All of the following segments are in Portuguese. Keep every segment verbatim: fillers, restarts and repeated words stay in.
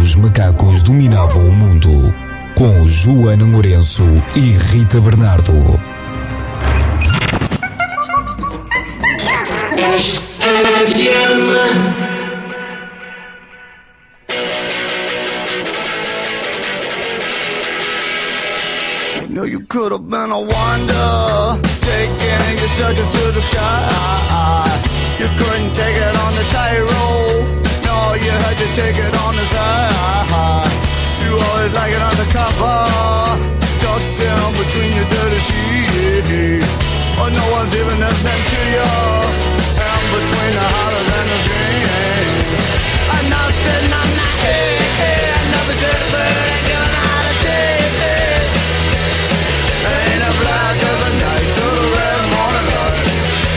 os macacos dominavam o mundo, com Joana Lourenço e Rita Bernardo. No, you could have been a wonder, taking your surges to the sky. You couldn't take it on the tightrope. No, you had to take it on the side. You always like it undercover, tucked down between your dirty sheets. But no one's even listening to you. And between the hollers and the screams, I'm not sitting on that hey, hey, another dirty bird ain't giving out a taste. Ain't a black of the night to the red morning light.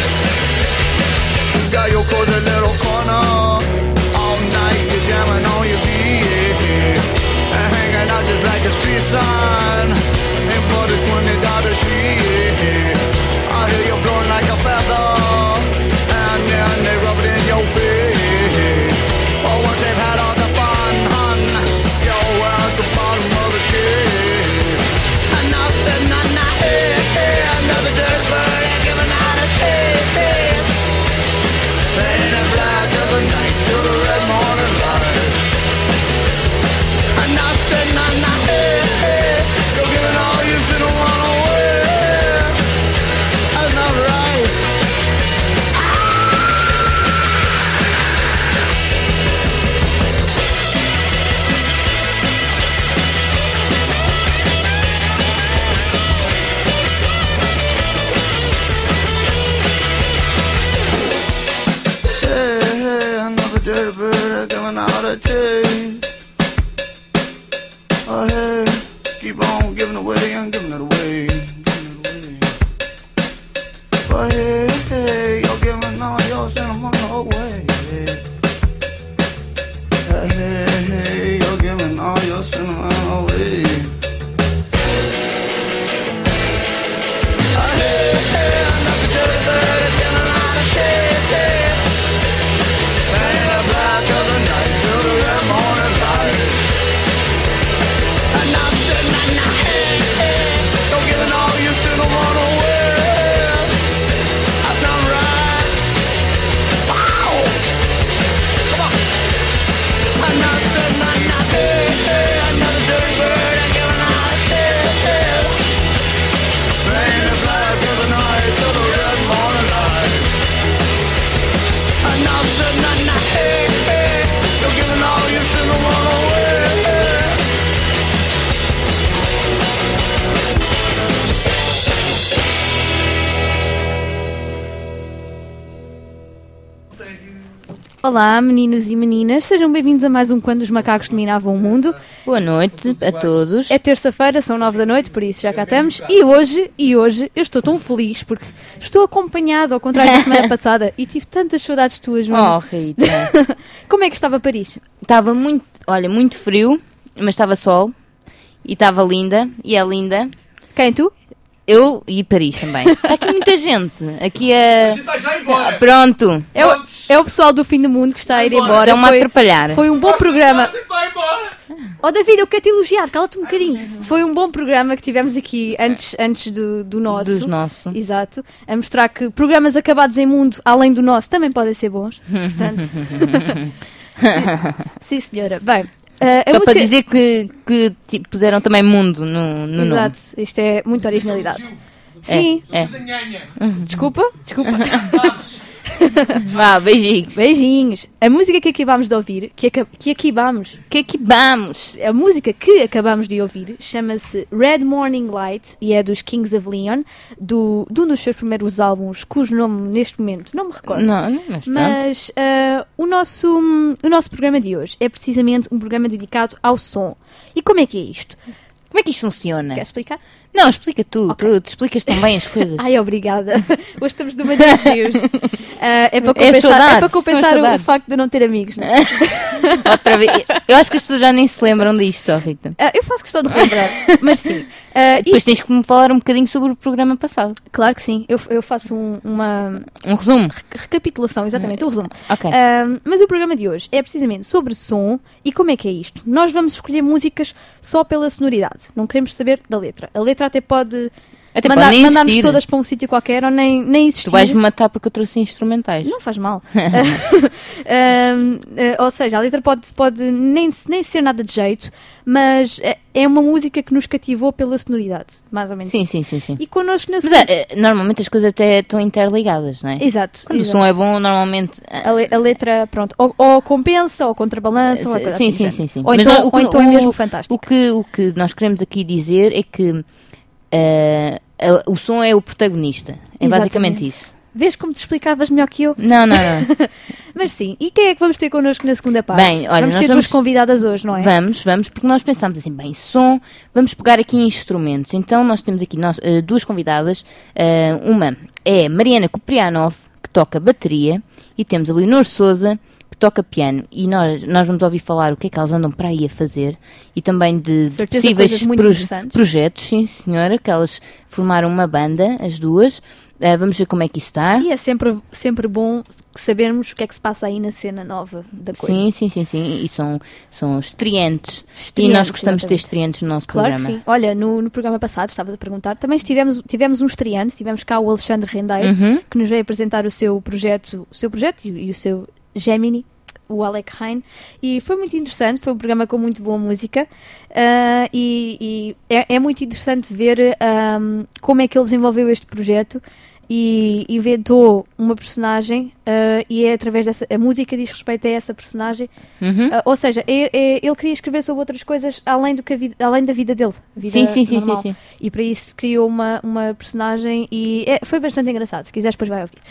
You got your cozy little corner. All night you're jamming on your beat and hanging out just like a street sign. Ain't put a twenty dollar tree. I hear you blowing like a feather, and then they rub it in your face. But once they've had all the fun, hun, you're at the bottom of the cave. And now sitting on that hey, hey, another dirty bird ain't giving out a taste. Ain't a black of the night till the red morning light. And now sitting on that hey, hey, you're giving all you should have run away. That's not right. Hey, hey, another dirty bird coming out of taste. Oh, hey, keep on giving away and giving it away, giving it away. But hey, hey, you're giving all your sentimental away. Hey, hey, hey, you're giving all your sentimental away. Oh, hey, hey, another dirty bird giving out a taste. Ain't a black of the night till the red morning light. And I'm sitting on the hey, hey, you're giving all you should have run away. That's not right. Wow. Come on. And I'm sitting on the hey, hey, another dirty bird ain't giving out a taste. Ain't a black of the night till the red morning light. And I'm sitting on the hey, hey, you're giving all you should have run away. Olá, meninos e meninas, sejam bem-vindos a mais um Quando os Macacos Dominavam o Mundo. Boa noite a todos. É terça-feira, são nove da noite, por isso já cá estamos. E hoje, e hoje, eu estou tão feliz porque estou acompanhada, ao contrário da semana passada, e tive tantas saudades tuas, Joana. Oh, Rita. Como é que estava Paris? Estava muito, olha, muito frio, mas estava sol, e estava linda, e é linda. Quem, tu? Eu e Paris também. Está aqui muita gente. Aqui é... A... Pronto. É o, é o pessoal do fim do mundo que está a ir embora. Estão-me a atrapalhar. Foi um bom programa. Oh, David, eu quero te elogiar, cala-te um bocadinho. Foi um bom programa que tivemos aqui antes, antes do, do nosso. Dos nosso. Exato. A mostrar que programas acabados em mundo, além do nosso, também podem ser bons. Portanto... sim, sim, senhora. Bem... Uh, Só música... para dizer que, que tipo, puseram também mundo no, no Exato, nome. isto é muita originalidade. Sim. É, é. Desculpa, desculpa. Vá, beijinhos. Beijinhos. A música que acabámos de ouvir, que, aca... que acabámos... Que aqui vamos? A música que acabámos de ouvir chama-se Red Morning Light e é dos Kings of Leon, do, de um dos seus primeiros álbuns, cujo nome neste momento não me recordo. Não, não, mas, mas uh, o, nosso, o nosso programa de hoje é precisamente um programa dedicado ao som. E como é que é isto? Como é que isto funciona? Quer explicar? Não, explica tu, Ok. tu, tu explicas tão bem as coisas. Ai, obrigada. Hoje estamos de uma de elogios. Ah, é para É compensar, saudades, é para compensar são o, o saudades. facto de eu não ter amigos, não é? Outra vez. Eu acho que as pessoas já nem se lembram disto, ó, Rita. Ah, eu faço questão de relembrar, mas sim. Ah, Depois isto- tens que me falar um bocadinho sobre o programa passado. Claro que sim, eu, eu faço um- uma Um resumo. recapitulação, exatamente, um resumo. Ok. Ahm, mas o programa de hoje é precisamente sobre som e como é que é isto. Nós vamos escolher músicas só pela sonoridade, não queremos saber da letra. A letra até pode Até mandar- pode nem mandar-nos existir. todas para um sítio qualquer ou nem, nem existir. Tu vais-me matar porque eu trouxe instrumentais. Não faz mal. Ahm, eh, ou seja, a letra pode, pode nem, nem ser nada de jeito, mas é, é uma música que nos cativou pela sonoridade, mais ou menos. Sim, sim, sim, sim. E connosco na Mas segunda... é, é, normalmente as coisas até estão interligadas, não é? Exato. Quando exato. o som é bom, normalmente. A, le- a letra, pronto, ou, ou compensa, ou contrabalança, ou uma coisa Sim, assim. sim, do sim, género. sim. Ou Mas então, não, o que- ou então é o- mesmo fantástico. O que, o que nós queremos aqui dizer é que eh, a- o som é o protagonista. É basicamente Exatamente. isso. Vês como te explicavas melhor que eu? Não, não, não. Mas sim, e quem é que vamos ter connosco na segunda parte? Bem, olha, vamos nós ter vamos- duas convidadas hoje, não é? Vamos, vamos, porque nós pensamos assim, bem, som, vamos pegar aqui em instrumentos. Então nós temos aqui nós, eh, duas convidadas. Eh, uma é Mariana Kuprianov, que toca bateria, e temos a Leonor Souza, que toca piano. E nós, nós vamos ouvir falar o que é que elas andam para aí a fazer e também de, de Certeza, possíveis coisas muito proje- interessantes. projetos, sim senhora, que elas formaram uma banda, as duas. Eh, vamos ver como é que isso está. E é sempre, sempre bom sabermos o que é que se passa aí na cena nova da coisa. Sim, sim, sim, sim. E são, são estreantes. E Estreantes, nós gostamos de ter exatamente. estreantes no nosso Claro programa. que sim. Olha, no, no programa passado, estava a perguntar, também estivemos, tivemos um estreante, tivemos cá o Alexandre Rendeiro, Uhum. que nos veio apresentar o seu projeto, o seu projeto e, e o seu Gemini, o Alec Hein, e foi muito interessante, foi um programa com muito boa música, ah, e, e é, é muito interessante ver ahm, como é que ele desenvolveu este projeto e inventou uma personagem, ah, e é através dessa, a música diz respeito a essa personagem. Uhum. Ah, ou seja, é- é- ele queria escrever sobre outras coisas além, do que a vida, além da vida dele. a vida Sim, sim, sim, sim, normal. sim. E para isso criou uma, uma personagem e é- foi bastante engraçado. Se quiseres, depois vai ouvir.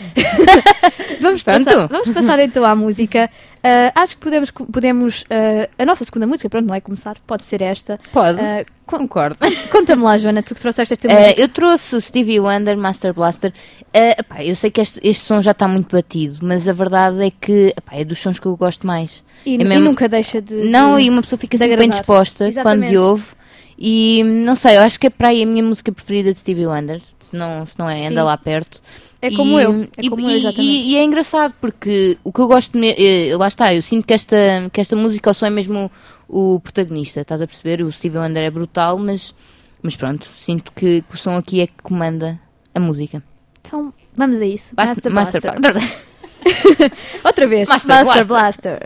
vamos, Pronto. passar, vamos passar então à música. Ah, acho que podemos. podemos ah, a nossa segunda música, pronto, não é começar, pode ser esta. Pode. Ah, con- Concordo. Conta-me lá, Joana, tu que trouxeste esta Eh, música. eu trouxe Stevie Wonder, Master Blaster. Eh, epá, eu sei que este, este som já está muito batido, mas a verdade é que epá, é dos sons que eu gosto mais. E, é e mesmo- nunca deixa de. Não, de- e uma pessoa fica de sempre bem agradar. disposta Exatamente. quando ouve. E não sei, eu acho que é para aí a minha música preferida de Stevie Wonder. Se não, se não é, anda Sim. lá perto. É como E- eu. É e, como eu, e- exatamente. e- e é engraçado porque o que eu gosto, me- eh, lá está, eu sinto que esta, que esta música só é mesmo o, o protagonista, estás a perceber? O Stevie Wonder é brutal, mas, mas pronto, sinto que, que o som aqui é que comanda a música. Então, vamos a isso. Master, Master, Master, Blaster. Blaster. Outra vez. Master Master Blaster.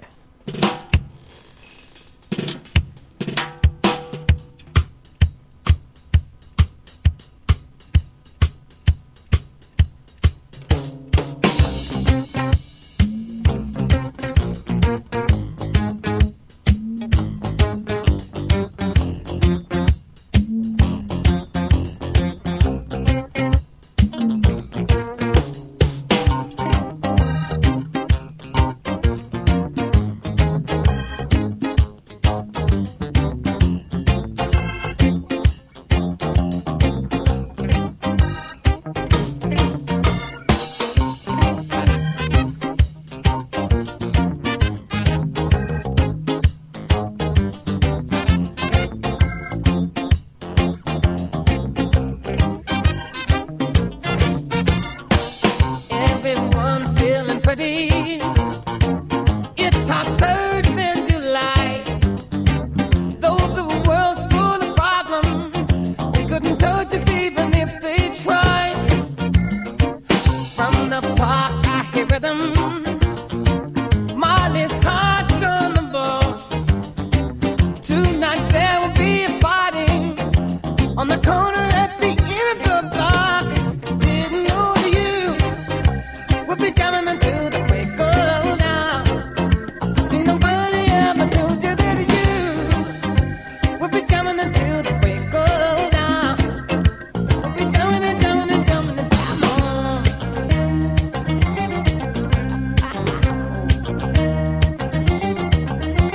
Everyone's feeling pretty. It's hotter than July. Though the world's full of problems, they couldn't touch us even if they tried. From the park, I hear rhythms. Molly's hot on the box. Tonight there will be a party on the corner at the end of the block. Didn't know you would be jamming until the break of dawn. See, nobody ever told you that you would be jamming until the break of dawn. Would be jamming and jamming and jamming and jam on.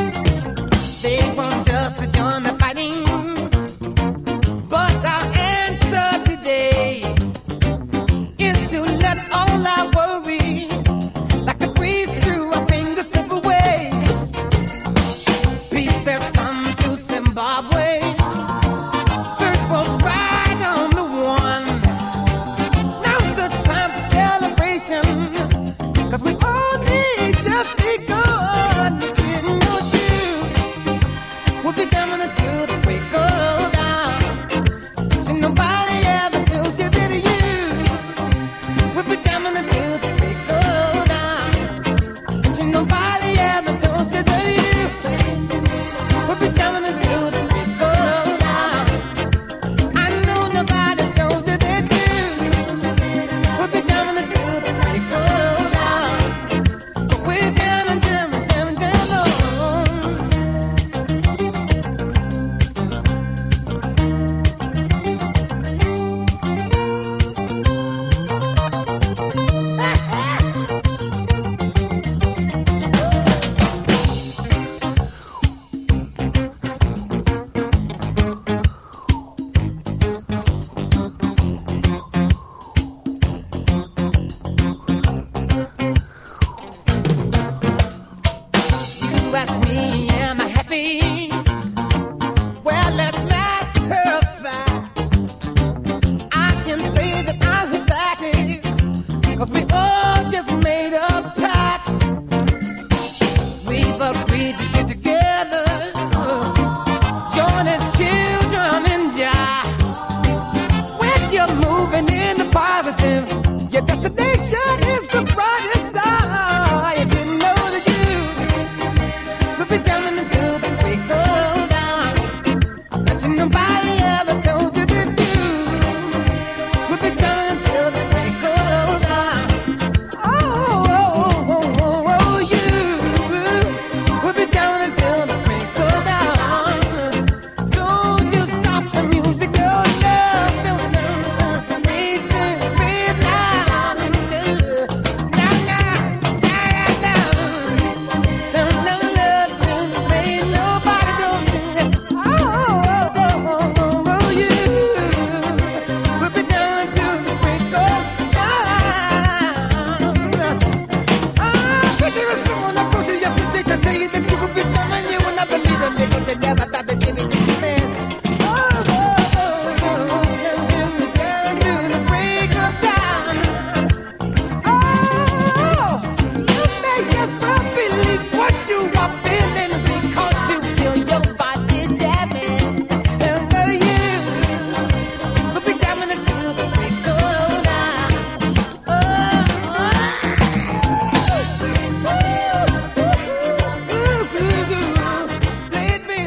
They want us to join the fighting, but our the nickel that never thought that Jimmy Dixon. Oh, oh, oh, oh, girl, do the break of time. Oh, you make us believe what you are feeling because you feel your body jamming. And girl, you will be jamming until the break of time. Oh, oh, oh, oh, oh, oh, oh, oh. Play it, baby.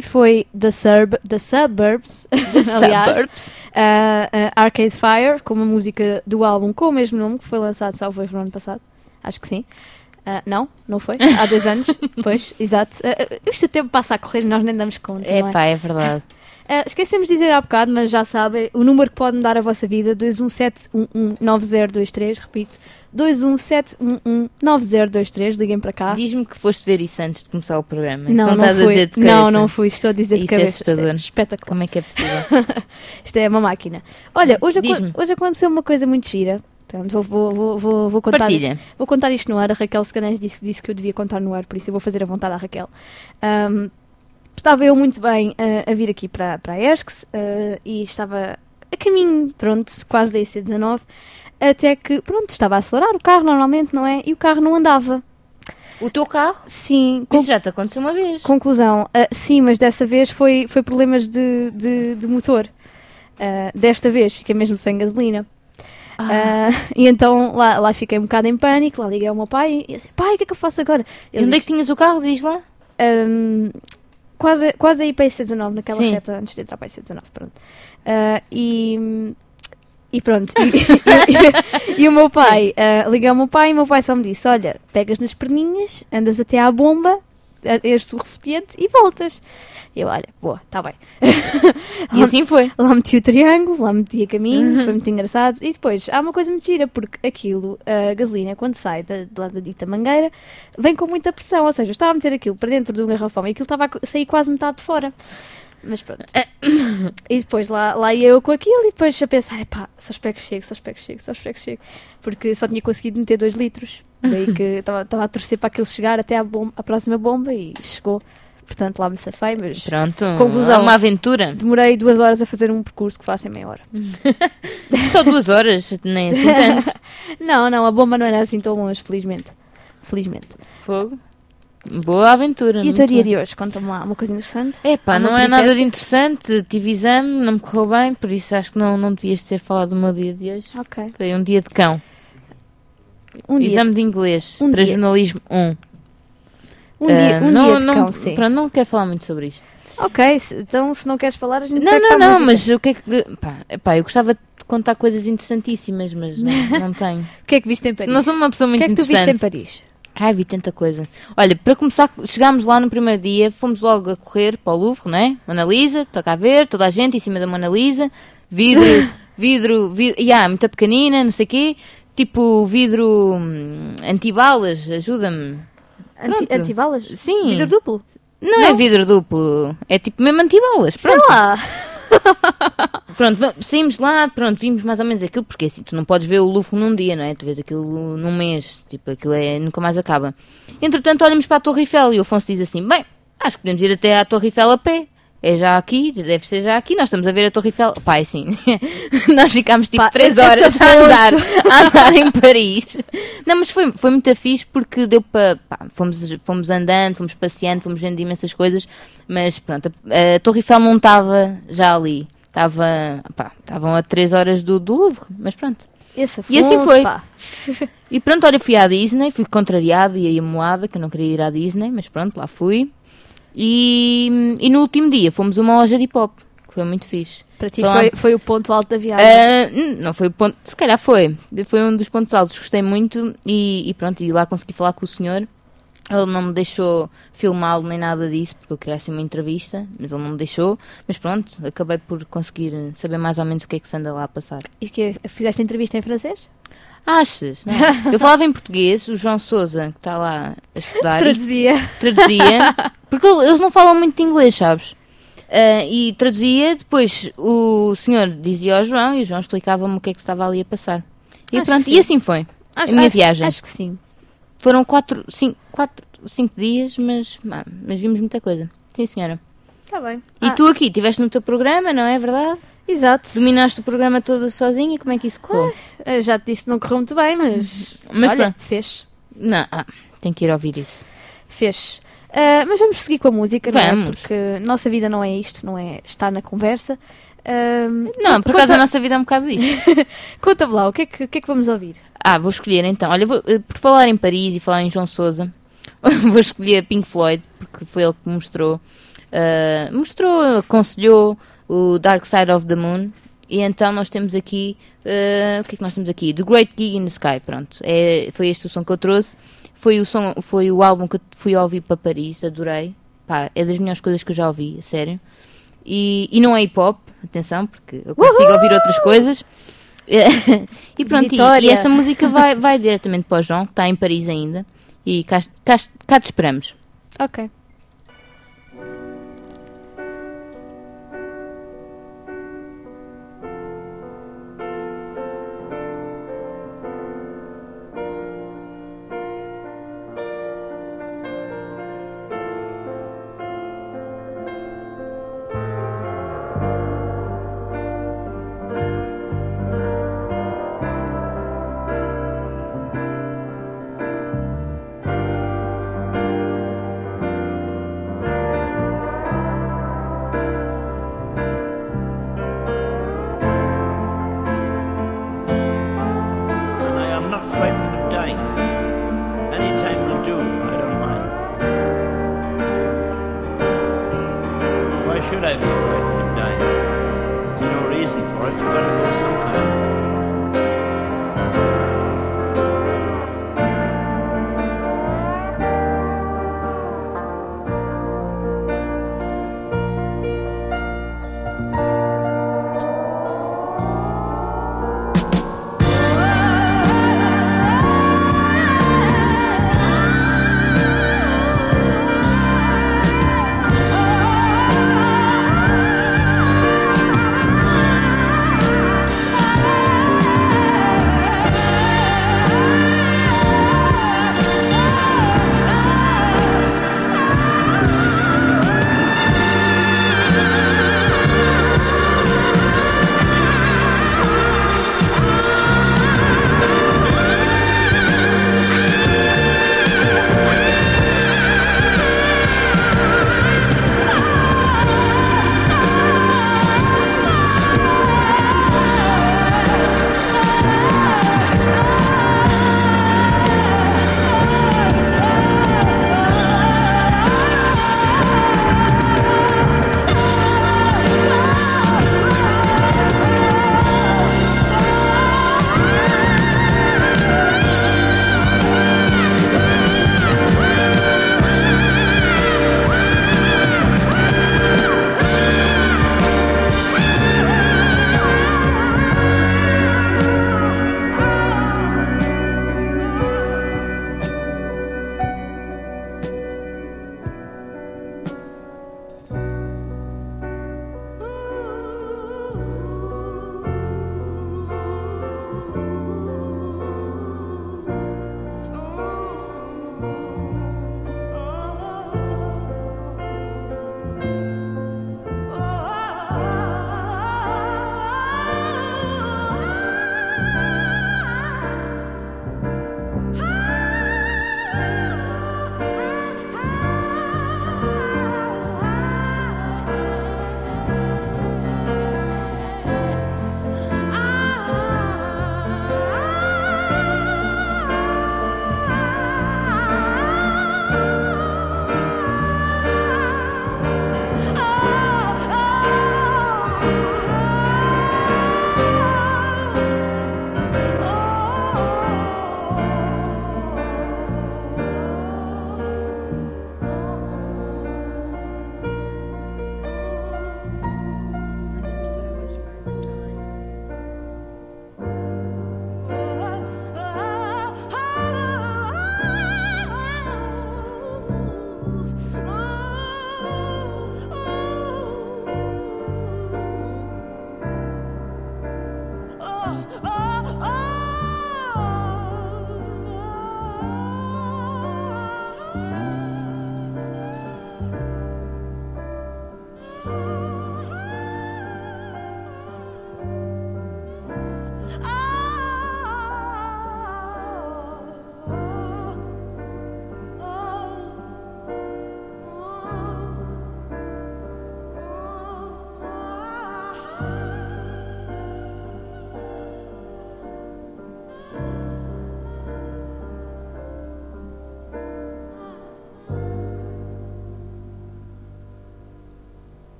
e foi The, Surb The Suburbs, aliás, Suburbs. uh, uh, Arcade Fire, com uma música do álbum com o mesmo nome, que foi lançado, salvo erro, no ano passado. Acho que sim. Uh, não, não foi. Há dois anos. Pois, exato. Uh, uh, isto o tempo passa a correr e nós nem damos conta, É não é? pá, é verdade. Uh, esquecemos de dizer há bocado, mas já sabem, o número que pode mudar a vossa vida, dois um sete um um nove zero dois três, repito, dois um sete um um nove zero dois três, liguem para cá. Diz-me que foste ver isso antes de começar o programa. Não, não, estás fui. a dizer de Não, cabeça. não fui, estou a dizer de Isso é cabeça. Isto é assustador. espetacular. Como é que é possível? Isto é uma máquina. Olha, hoje, aco- Diz-me. hoje aconteceu uma coisa muito gira. Portanto, vou, vou, vou, vou, vou contar, Partilha. vou contar isto no ar. A Raquel Scanães disse, disse que eu devia contar no ar, por isso eu vou fazer a vontade à Raquel. Um, estava eu muito bem uh, a vir aqui para, para a ERSC uh, e estava a caminho, pronto, quase da I C dezanove, até que, pronto, estava a acelerar o carro normalmente, não é? E o carro não andava. O teu carro? Sim, com- Isso já te aconteceu uma vez. conclusão, uh, sim, mas dessa vez foi, foi problemas de, de, de motor. Uh, desta vez fiquei mesmo sem gasolina. Ah. Uh, e então lá, lá fiquei um bocado em pânico, lá liguei ao meu pai e eu disse, pai, o que é que eu faço agora? E Ele onde é disse, que tinhas o carro? Diz lá. um, quase, quase aí para a I C dezanove, naquela Sim. reta antes de entrar para a I C dezanove, pronto. Uh, e, e pronto, e, e- e o meu pai, uh, liguei ao meu pai e o meu pai só me disse, olha, pegas nas perninhas, andas até à bomba, a- este o recipiente e voltas. E eu, olha, boa, está bem. E assim foi. Lá meti o triângulo, lá meti a caminho, foi muito engraçado. E depois, há uma coisa muito gira, porque aquilo, a gasolina, quando sai da, de lá da dita mangueira, vem com muita pressão. Ou seja, eu estava a meter aquilo para dentro de um garrafão e aquilo estava a co- sair quase metade de fora. Mas pronto. E depois lá, lá ia eu com aquilo e depois a pensar, epá, só espero que chegue, só espero que chegue, só espero que chegue. Porque só tinha conseguido meter dois litros. Daí que estava estava a torcer para aquilo chegar até à, bom, à próxima bomba e chegou. Portanto, lá me safei, mas Pronto. Conclusão. É uma aventura. demorei duas horas a fazer um percurso que faço em meia hora. Só duas horas, nem assim tanto. Não, não, a bomba não era assim tão longe, felizmente. Felizmente. Fogo. Boa aventura. E o teu dia de hoje? Conta-me lá uma coisa interessante. É pá, Uma não é nada de peripécia? interessante. Tive exame, não me correu bem, por isso acho que não, não devias ter falado do meu dia de hoje. Ok. Foi um dia de cão. Um dia, exame de, de inglês um para dia. jornalismo um. um dia, Ah, um não, dia de não, cão, sim. pronto, não quero falar muito sobre isto. Ok, se- então se não queres falar, a gente Não, segue não, para a não, música. mas o que é que. Pá, pá, eu gostava de contar coisas interessantíssimas, mas não, não tenho. O que é que viste em Paris? Não sou uma pessoa O muito que é que tu viste em interessante. Paris? Ai, vi tanta coisa. Olha, para começar, chegámos lá no primeiro dia, fomos logo a correr para o Louvre, né? Mona Lisa, toca a ver, toda a gente em cima da Mona Lisa, vidro, vidro, vidro, yeah, muito pequenina, não sei o quê, tipo vidro hum, antibalas, ajuda-me. Anti, Pronto. antibalas? Sim. Vidro duplo? Não, é vidro duplo, é tipo mesmo antibalas, Sei pronto. lá. Pronto, va- saímos de lá, pronto, vimos mais ou menos aquilo, porque assim, tu não podes ver o Louvre num dia, não é? Tu vês aquilo num mês, tipo, aquilo é, nunca mais acaba. Entretanto, olhamos para a Torre Eiffel e o Afonso diz assim, bem, acho que podemos ir até à Torre Eiffel a pé. É já aqui, deve ser já aqui, nós estamos a ver a Torre Eiffel. Pá, é assim, nós ficámos tipo Pá, três esse horas a andar, Afonso. a andar em Paris. Não, mas foi, foi muito fixe porque deu para, pá, fomos, fomos andando, fomos passeando, fomos vendo imensas coisas, mas pronto, a, a Torre Eiffel não estava já ali. Estava, pá, estavam a três horas do, do Louvre, mas pronto. Esse E assim Afonso, foi. pá. E pronto, olha, fui à Disney, fui contrariado e aí amoada, que eu não queria ir à Disney, mas pronto, lá fui. E, e no último dia fomos a uma loja de hip-hop, que foi muito fixe. Para ti Foi lá- foi, foi o ponto alto da viagem. Ah, n- não foi o ponto, se calhar foi, foi um dos pontos altos, gostei muito e, e pronto, e lá consegui falar com o senhor. Ele não me deixou filmá-lo nem nada disso, porque eu queria assim uma entrevista, mas ele não me deixou. Mas pronto, acabei por conseguir saber mais ou menos o que é que se anda lá a passar. E o que fizeste a entrevista em francês? Achas? Não. Eu falava em português, o João Sousa, que está lá a estudar, e Traduzia. traduzia, porque eles não falam muito de inglês, sabes? Ah, e traduzia, depois o senhor dizia ao João e o João explicava-me o que é que estava ali a passar. E Acho pronto, que e sim. assim foi. Acho, a minha acho- viagem. Acho que sim. Foram quatro, cinco, quatro, cinco dias, mas, ah, mas vimos muita coisa. Sim, senhora. Está bem. E Ah, tu aqui, estiveste no teu programa, não é verdade? Exato. Dominaste o programa todo sozinha, como é que isso correu? Eu já te disse que não correu muito bem, mas, Mas olha, pronto. fez. Não, ah, tenho que ir ouvir isso. Fez. Ah, mas vamos seguir com a música, não é? Vamos. Porque nossa vida não é isto, não é estar na conversa. Ah, Não, por conta- acaso a nossa vida é um bocado disto. Conta-me lá, o que, é que, o que é que vamos ouvir? Ah, vou escolher então. Olha, vou, eh, por falar em Paris e falar em João Sousa, vou escolher Pink Floyd, porque foi ele que me mostrou, uh, mostrou, aconselhou o Dark Side of the Moon. E então nós temos aqui, uh, o que é que nós temos aqui? The Great Gig in the Sky, pronto. É, foi este o som que eu trouxe. Foi o, som, foi o álbum que eu fui ouvir para Paris, adorei. Pá, é das melhores coisas que eu já ouvi, a sério. E, e não é hip hop, atenção, porque eu consigo Uhul! Ouvir outras coisas. E pronto, e, e esta música vai, vai diretamente para o João, que está em Paris ainda. E cá, cá, cá te esperamos. Ok. Oh,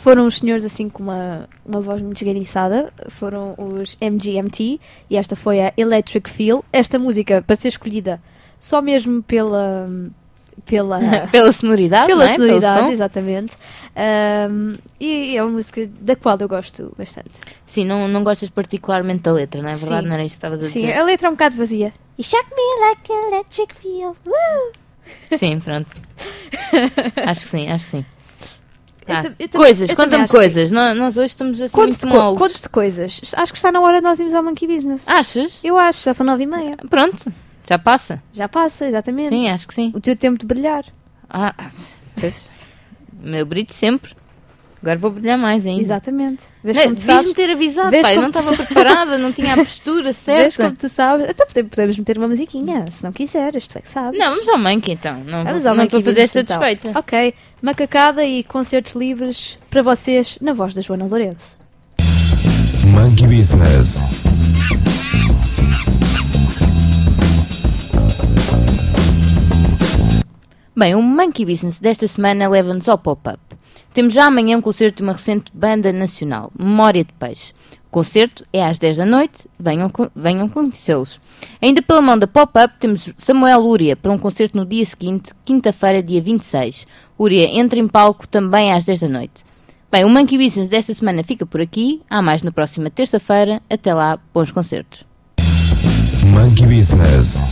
foram os senhores assim com uma, uma voz muito esganiçada, foram os M G M T, e esta foi a Electric Feel. Esta música, para ser escolhida só mesmo pela... Pela, Pela sonoridade, pela não é? sonoridade, Pelo som. exatamente. Um, e é uma música da qual eu gosto bastante. Sim, não, não gostas particularmente da letra, não é verdade? Sim. Não era isso que estavas a Sim, dizer? a letra é um bocado vazia. You shock me like electric feel. Woo! Sim, pronto. Acho que sim, acho que sim. Eu Ah, ta- eu também- coisas, eu também conta-me acho que coisas. Nós, nós hoje estamos assim Conte-te muito co- moles. conte-te coisas. Acho que está na hora de nós irmos ao Monkey Business. Achas? Eu acho, já são nove e meia. Pronto, já passa. Já passa, exatamente. Sim, acho que sim. O teu tempo de brilhar. Ah, pois. Meu brilho sempre. Agora vou brilhar mais ainda. Exatamente. Vês Não, como tu devias-me sabes? ter avisado, Vês pá. Eu como não tu estava sabes? preparada, não tinha a postura Vês certa. como tu sabes? Então pode- podemos meter uma musiquinha, se não quiseres, tu é que sabes. Não, vamos ao Monkey então. Não, Vamos vou, ao não Monkey estou a fazer Business, esta então. desfeita. Ok, macacada e concertos livres para vocês na voz da Joana Lourenço. Monkey Business. Bem, o Monkey Business desta semana leva-nos ao pop-up. Temos já amanhã um concerto de uma recente banda nacional, Memória de Peixe. O concerto é às dez da noite, venham, co- venham conhecê-los. Ainda pela mão da pop-up temos Samuel Lúria para um concerto no dia seguinte, quinta-feira, dia vinte e seis. Lúria entra em palco também às dez da noite. Bem, o Monkey Business desta semana fica por aqui, há mais na próxima terça-feira. Até lá, bons concertos. Monkey Business.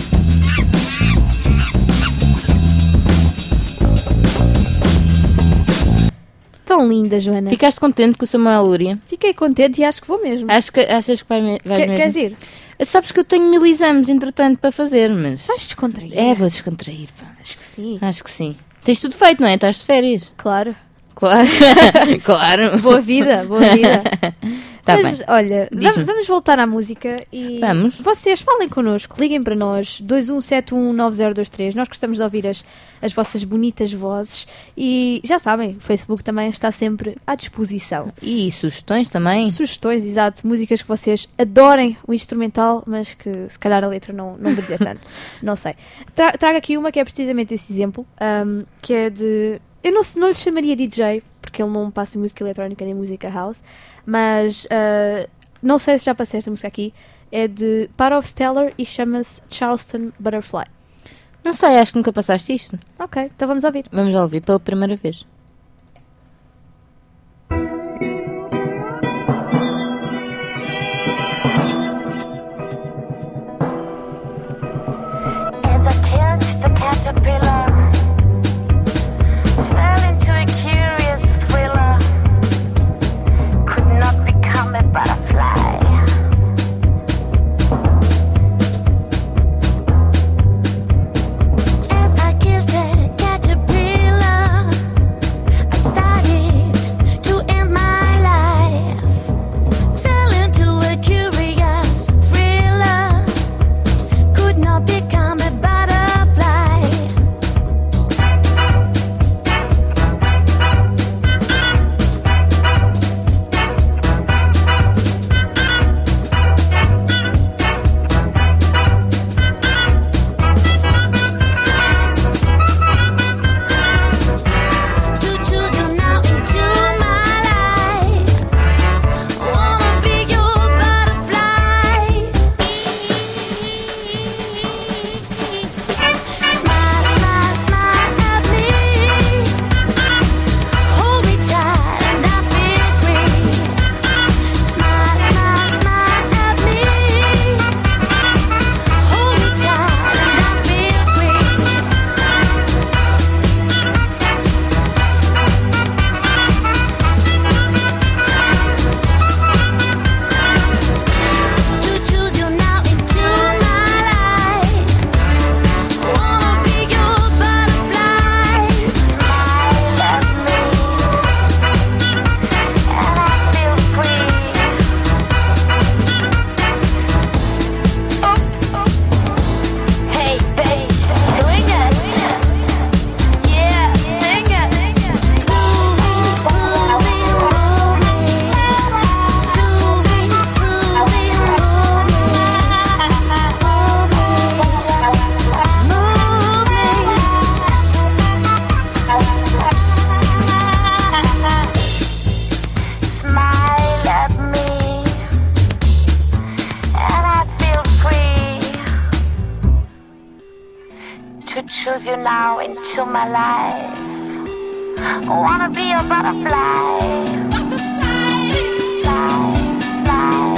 Tão linda, Joana. Ficaste contente com o Samuel Lúria? Fiquei contente e acho que vou mesmo. Acho que, achas que vai me- vais Que- mesmo? Queres ir? Sabes que eu tenho mil exames, entretanto, para fazer, mas... Vais descontrair. É, vou descontrair, pá. Acho que sim. Acho que sim. Tens tudo feito, não é? Estás de férias. Claro. Claro. claro. Boa vida, boa vida. Tá Mas, bem. olha, Diz-me. va- vamos voltar à música e Vamos. vocês falem connosco, liguem para nós, dois um sete um nove zero dois três. Nós gostamos de ouvir as, as vossas bonitas vozes e já sabem, o Facebook também está sempre à disposição. E sugestões também? Sugestões, exato, músicas que vocês adorem o instrumental, mas que se calhar a letra não, não brilha tanto. Não sei. Tra trago aqui uma que é precisamente esse exemplo, ahm, que é de... Eu não, não lhe chamaria D J, porque ele não passa música eletrónica nem música house, mas ah, não sei se já passei esta música aqui. É de Part of Stellar e chama-se Charleston Butterfly. Não sei, acho que nunca passaste isto. Ok, então vamos ouvir. Vamos já ouvir pela primeira vez. As I catch the caterpillar, fell into a curious thriller. Could not become a butterfly. As I killed the caterpillar, I started to end my life. Fell into a curious thriller. Could not become a butterfly. to choose you now into my life. I wanna be a butterfly. Fly, fly,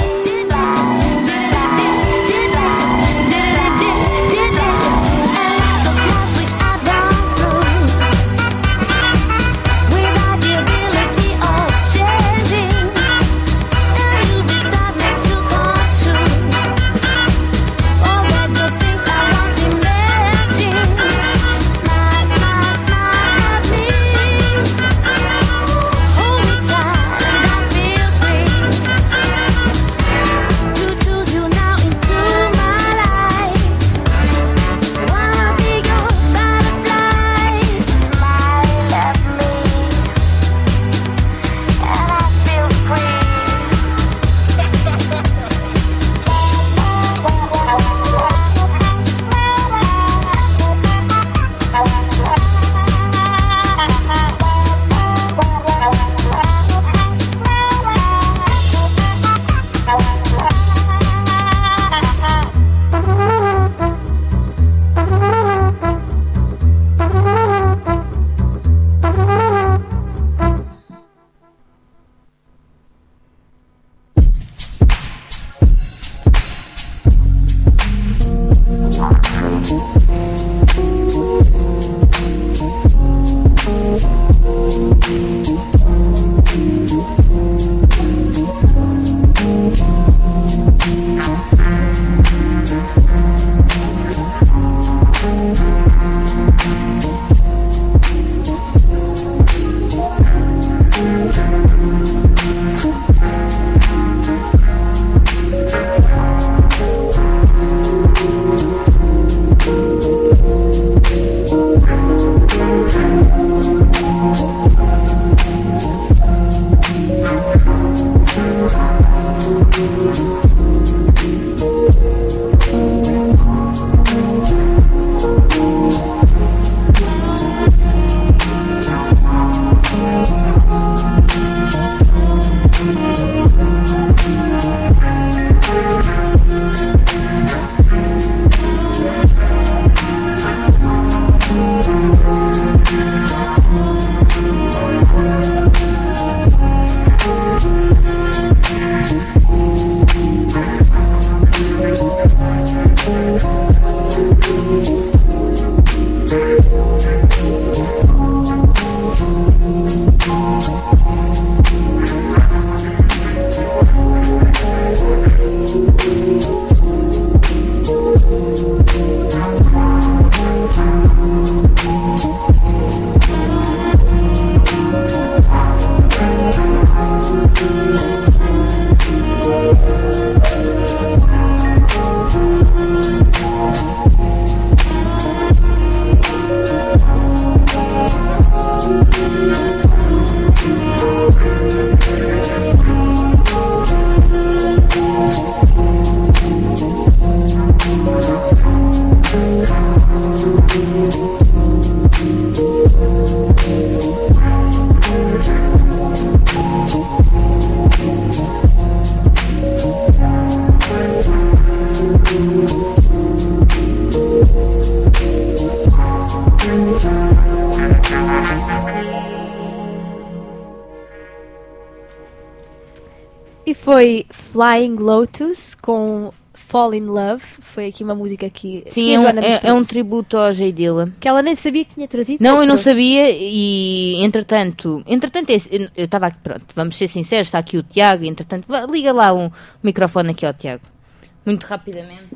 Foi Flying Lotus com Fall in Love. Foi aqui uma música que, Sim, que é a um, Joana é, mostrou. é um tributo ao Jay Dilla. Que ela nem sabia que tinha trazido. Não, mas eu não trouxe. sabia e, entretanto, entretanto eu eu estava aqui, pronto, vamos ser sinceros, está aqui o Tiago, entretanto, vá, liga lá o microfone aqui ao Tiago. Muito rapidamente.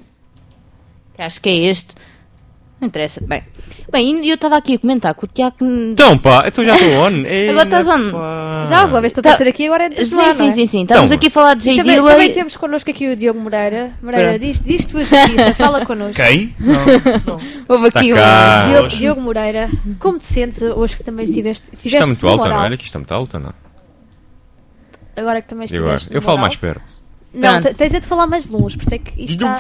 Que acho que é este. Não interessa. Bem, bem eu estava aqui a comentar com o Tiago... Então pá, então já estou on. Ei, Agora estás on. pá. Já resolveste Tá. aparecer aqui, agora é de Sim, Joana, sim, não é? sim, sim. Estamos Então, aqui a falar de Jay Também, Dilla também e... temos connosco aqui o Diogo Moreira. Moreira, Pronto. diz, diz tua justiça, fala connosco. Quem? Houve Tá aqui cá. um... Diogo, hoje. Diogo Moreira, como te sentes hoje que também estiveste, Isto estiveste está muito no alto, não moral? é? Olha que isto está muito alto, não? Agora que também E agora? estiveste no Eu falo moral. mais perto. Não, Pronto. te- tens é de falar mais longe, por isso é que isto está...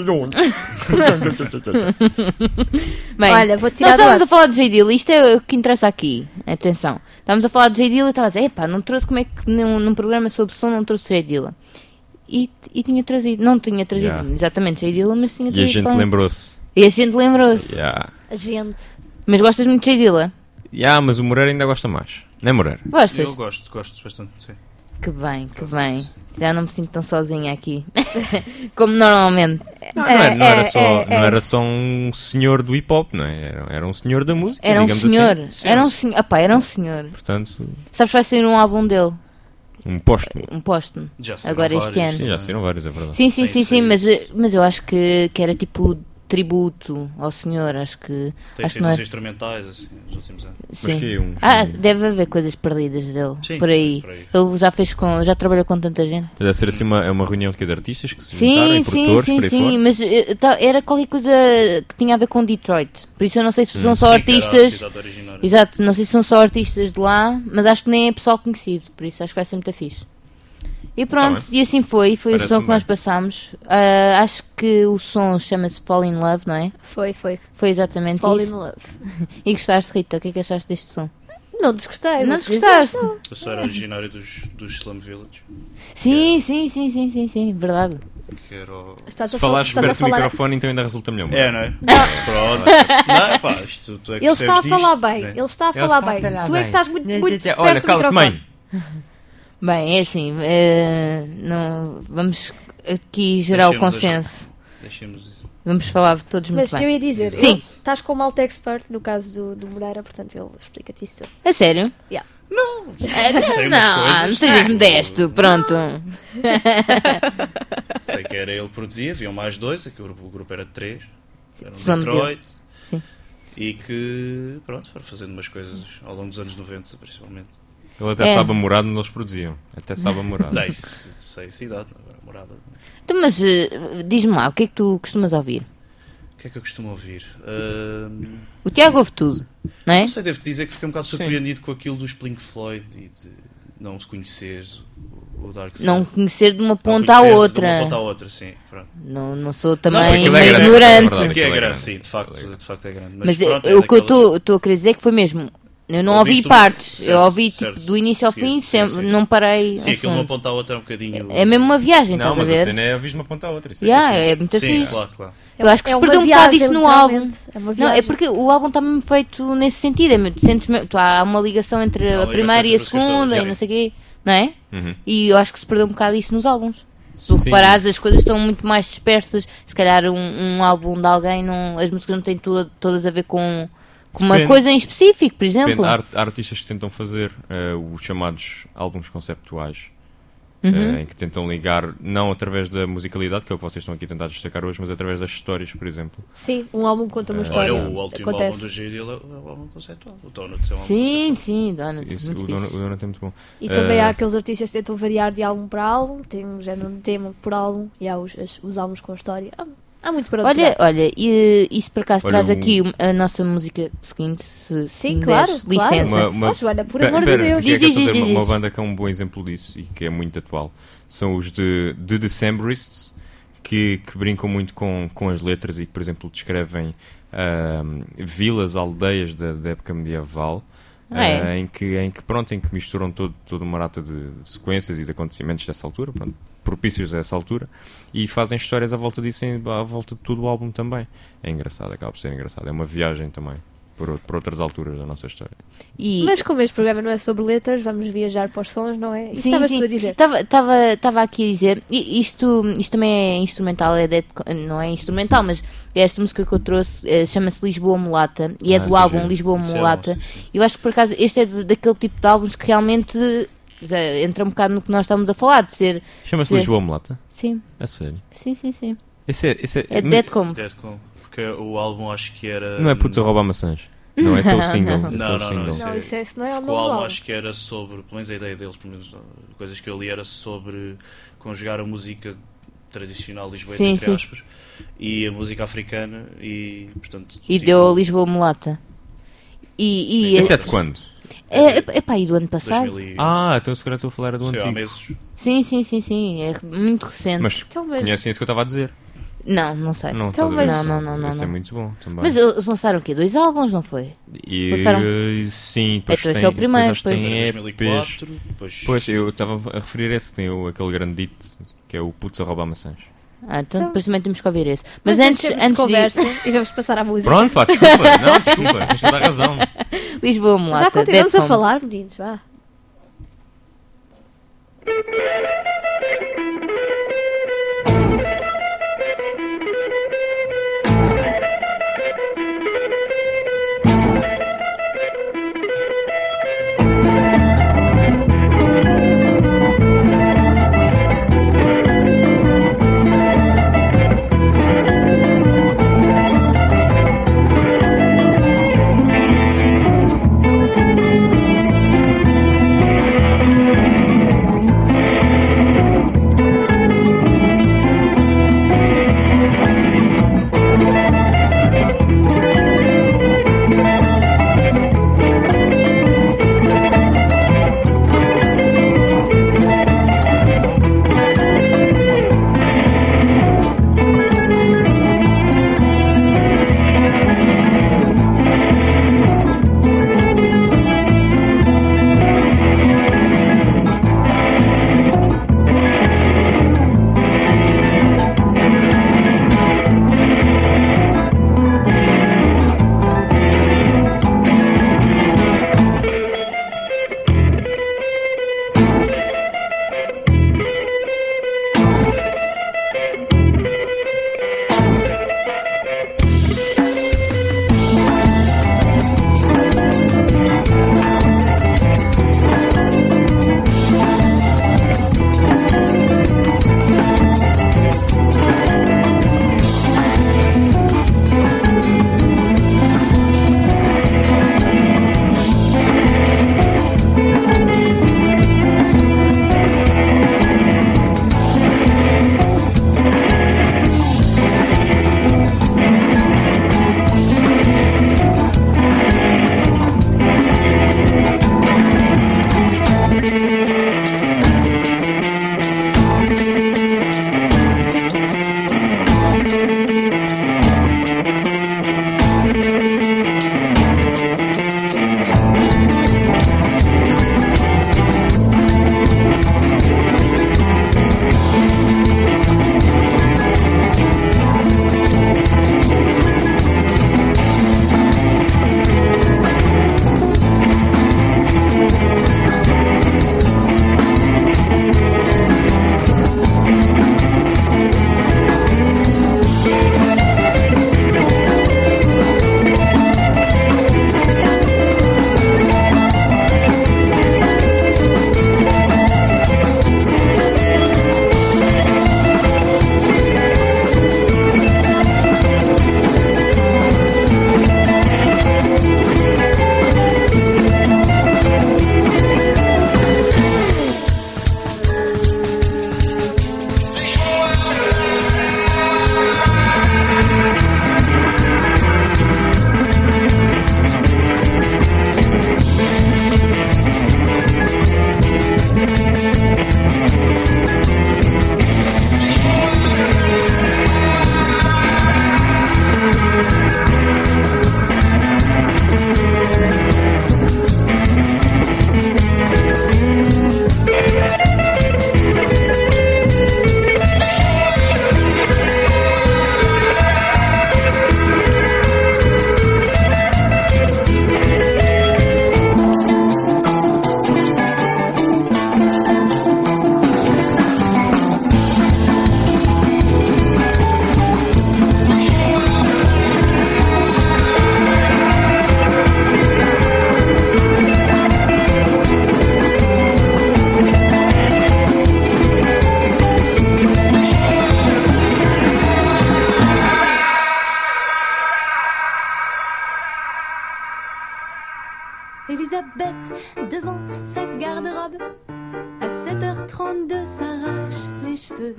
Bem, Olha, vou tirar nós do estávamos ar. a falar de Jay Dilla, isto é o que interessa aqui. Atenção. Estávamos a falar de Jay Dilla e estava a dizer, epá, não trouxe como é que num, num programa sobre som não trouxe Jay Dilla. E, e tinha trazido, não tinha trazido Yeah. exatamente Jay Dilla, mas tinha E a trazido. gente Fala- lembrou-se. E a gente lembrou-se. Yeah. A A gente. Mas gostas muito de Jay Dilla? Yeah, mas o Moreira ainda gosta mais. Não é Moreira? Gostas? Eu gosto, gosto bastante, sim. Que bem, que bem. Já não me sinto tão sozinha aqui. Como normalmente. Não, não, era, não, É, era é, só, é, não é. era só um senhor do hip hop, não é? Era, era um senhor da música. Era um digamos senhor. Assim. Era um senhor. Epá, era um senhor. Portanto, Sabes que vai sair um álbum dele? um póstumo. Um póstumo. Já saíram Agora este vários. ano. Sim, já saíram vários, é verdade. Sim, sim, Tem sim, sim, sido. mas, eh, mas eu acho que, que era tipo tributo ao senhor, acho que... Tem acho que sido não uns é... instrumentais, assim, nos últimos anos. Mas Sim. que uns... Ah, deve haver coisas perdidas dele, Sim, por aí. por aí. Ele já fez com... já trabalhou com tanta gente. Deve ser assim uma, é uma reunião de, quê? De artistas que se juntaram, Sim, e sim, produtores, sim, por aí sim, fora. mas eh, tá- era qualquer coisa que tinha a ver com Detroit. Por isso eu não sei se são só Sim, que era a artistas... cidade originária. Exato, não sei se são só artistas de lá, mas acho que nem é pessoal conhecido, por isso acho que vai ser muito fixe. E pronto, Tá e assim foi, foi o Parece-me som que nós bem. passámos. Ah, acho que o som chama-se Fall in Love, não é? Foi, foi. Foi exatamente Fall in isso. love. E gostaste, Rita? O que é que achaste deste som? Não desgostei. Não vou dizer. desgostaste? Eu só era originário dos, dos Slum Village. Sim, sim, sim, sim, sim, sim, verdade. Que era o... Estás Se a fal- falares estás a perto do falar- microfone, então ainda resulta melhor. É, não é? Pronto. Não, pá, isto tu é que Ele está a percebes falar disto, bem, né? ele está a Ele falar está a bem. falar Tu é que bem. estás muito, muito desperto Olha, do cala-te, microfone. mãe. Bem, é assim, eh, não, vamos aqui gerar o Deixemos as- consenso. Deixemos isso. Vamos falar de todos muito Mas bem. eu ia dizer, Sim. ele- estás com o Malta Expert no caso do, do Moreira, portanto ele explica-te isso tudo. A sério? Yeah. Ah, Sei não, umas ah, coisas. não sejas modesto, pronto. Sei que era ele que produzia, haviam mais dois, aqui o grupo, o grupo era de três. Era um Slum Detroit. Sim. E que, pronto, foram fazendo umas coisas ao longo dos anos noventa, principalmente. Ele até É. sabe a morada onde eles produziam. Até sabe a morada. Daí, se- sei a cidade, agora a morada. Então, mas eh, diz-me lá, o que é que tu costumas ouvir? O que é que eu costumo ouvir? Ahm, O Tiago ouve tudo, não é? Não sei, devo dizer que fiquei um bocado surpreendido com aquilo dos Pink Floyd e de não se conheceres o, o Dark Side. Não conhecer de uma Não ponta à conheceres outra. De uma ponta à outra, sim. Pronto. Não, não sou porque também aquilo é meio grande, ignorante. é verdade. Aqui é aquilo é grande, grande. sim, de facto, Aquilo é grande. de facto é grande. Mas pronto, eh, é o que eu daquelas- estou a querer dizer é que foi mesmo. Eu não ouvi Ouviste um- partes, certo, eu ouvi tipo, certo. do início ao Sim, fim, sim, sempre, sim, sim. não parei. Sim, um aquilo de uma segundo. ponta à outra é um bocadinho. É mesmo uma viagem, Não, estás a mas a ver? cena é ouvir de uma ponta à outra. Isso Yeah, é é muito Sim, fixe. claro, claro. Eu acho que se uma perdeu um bocado viagem, isso no álbum. literalmente. É uma Não, viagem. é porque o álbum está mesmo feito nesse sentido. É, mesmo- sentes mesmo- tu- há uma ligação entre Há uma a primeira ligação e a entre as músicas segunda todas, e sim. não sei o quê, não é? Uhum. E eu acho que se perdeu um bocado isso nos álbuns. Se tu Sim. reparares, as coisas estão muito mais dispersas. Se calhar um, um álbum de alguém, não, as músicas não têm to- todas a ver com, com uma Depende. coisa em específico, por exemplo. Depende, há, art- há artistas que tentam fazer eh, os chamados álbuns conceptuais, Uhum. eh, em que tentam ligar, não através da musicalidade, que é o que vocês estão aqui a tentar destacar hoje, mas através das histórias, por exemplo. Sim, um álbum conta uma Eh, história. Olha, o último álbum Acontece. do J D é o álbum conceptual. O Donuts é um álbum Sim, conceptual. sim, Donuts, Isso- muito o, Donut, fixe. o Donut é muito bom. E também Eh, há aqueles artistas que tentam variar de álbum para álbum, tem um género de tema por álbum e há os, as- os álbuns com história. Há, há muito para onde Olha, pegar. olha, e isso por acaso Olha, traz o- aqui um- a nossa música seguinte, se, se Sim, me claro, deres claro. licença. Uma- uma- Oh, Joana, por Pe- amor pera, de Deus. porque é que Diz, eu estou a diz, dizer diz, uma, uma diz. banda que é um bom exemplo disso e que é muito atual. São os de, de Decemberists, que, que brincam muito com, com as letras e que, por exemplo, descrevem ahm, vilas, aldeias da, da época medieval, Ah, é? ah, em, que, em que, pronto, em que misturam todo, toda uma rata de, de sequências e de acontecimentos dessa altura, pronto, propícios a essa altura, e fazem histórias à volta disso, em- à volta de todo o álbum também. É engraçado, acaba por ser engraçado. É uma viagem também por, out- por outras alturas da nossa história. E, Mas como este programa não é sobre letras, vamos viajar para os sons, não é? Isto Sim, estavas sim. tu a dizer. Estava aqui a dizer, i- isto, isto também é instrumental, é de- não é instrumental, mas esta música que eu trouxe eh, chama-se Lisboa Mulata e é Ah, do essa é álbum gira. Lisboa Isso é bom, Mulata. sim, sim. Eu acho que por acaso este é de- daquele tipo de álbuns que realmente já entra um bocado no que nós estamos a falar, de ser. Chama-se Sim. Lisboa Mulata? Sim, A sério? sim, sim, sim. Esse é, esse é, É mas- Deadcom. Deadcom. Porque o álbum acho que era. Não é putz a roubar maçãs. Não, esse é o single. Não. Esse é Não, o não, single. não, Não, isso, é, isso não é o Porque nome o do álbum álbum. acho que era sobre, pelo menos a ideia deles, pelo menos uh, coisas que eu li, era sobre conjugar a música tradicional lisboeta, Sim, entre sim. aspas, e a música africana, e portanto. E tipo, deu a Lisboa Mulata. E, e Esse é de quando? é, é, é pá, e do ano passado? dois mil e- Ah, então se calhar estou a falar do sei, há antigo. meses. Sim, sim, sim, sim. É muito recente. Mas Então, mas- conhecem isso que eu estava a dizer? Não, não sei. Não, Então, estás a ver? mas- Não, não, não, Esse não, é não. muito bom também. Mas eles lançaram o quê? Dois álbuns, não foi? E, lançaram- eh, sim, depois Então esse tem, é o primeiro, depois acho que depois- tem dois E mil e Ps. quatro, depois. Pois, eu estava a referir esse, que tem o, aquele grande dito, que é o Putz a roubar maçãs. Ah, então, Então- depois também temos que ouvir esse. Mas, Mas antes, deixemos de antes de conversa e vamos passar à música. Pronto, pá, desculpa. Não, desculpa, tens toda a razão. Lisboa Mulata. Já continuamos Dead a Home. falar, meninos, vá. Elisabeth devant sa garde-robe. À sept heures trente-deux s'arrache les cheveux.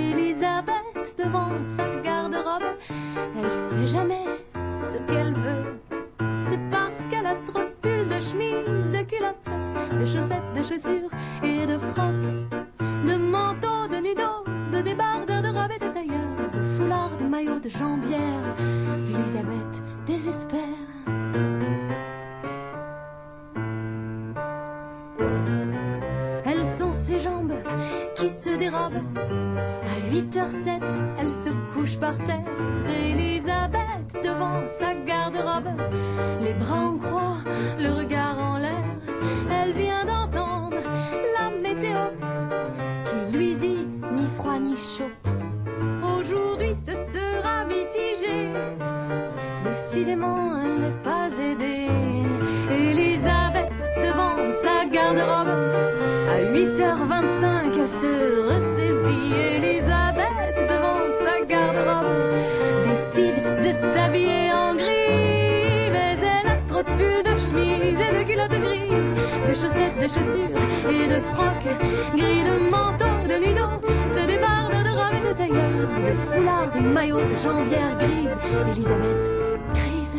Elisabeth devant sa garde-robe. Elle sait jamais ce qu'elle veut. C'est parce qu'elle a trop de pulls, de chemises, de culottes, de chaussettes, de chaussures et de frocs, de manteaux, de nudos, de débardeurs, de robes et de tailleurs, de foulards, de maillots, de jambières. Elisabeth désespère. Elles sont ses jambes qui se dérobent à huit heures sept, elle se couche par terre. Elisabeth devant sa garde-robe, les bras en croix, le regard en l'air. Elle vient d'entendre la météo qui lui dit ni froid ni chaud. Aujourd'hui ce sera mitigé. Décidément elle n'est pas aidée. Elisabeth devant sa garde-robe, à huit heures vingt-cinq elle se ressaisit. Elisabeth devant sa garde-robe décide de s'habiller en gris. Mais elle a trop de pulls, de chemises et de culottes grises, de chaussettes, de chaussures et de frocs gris, de manteaux, de nudos, de débardeurs, de robes et de tailleurs, de foulards, de maillots, de jambières grises. Elisabeth crise.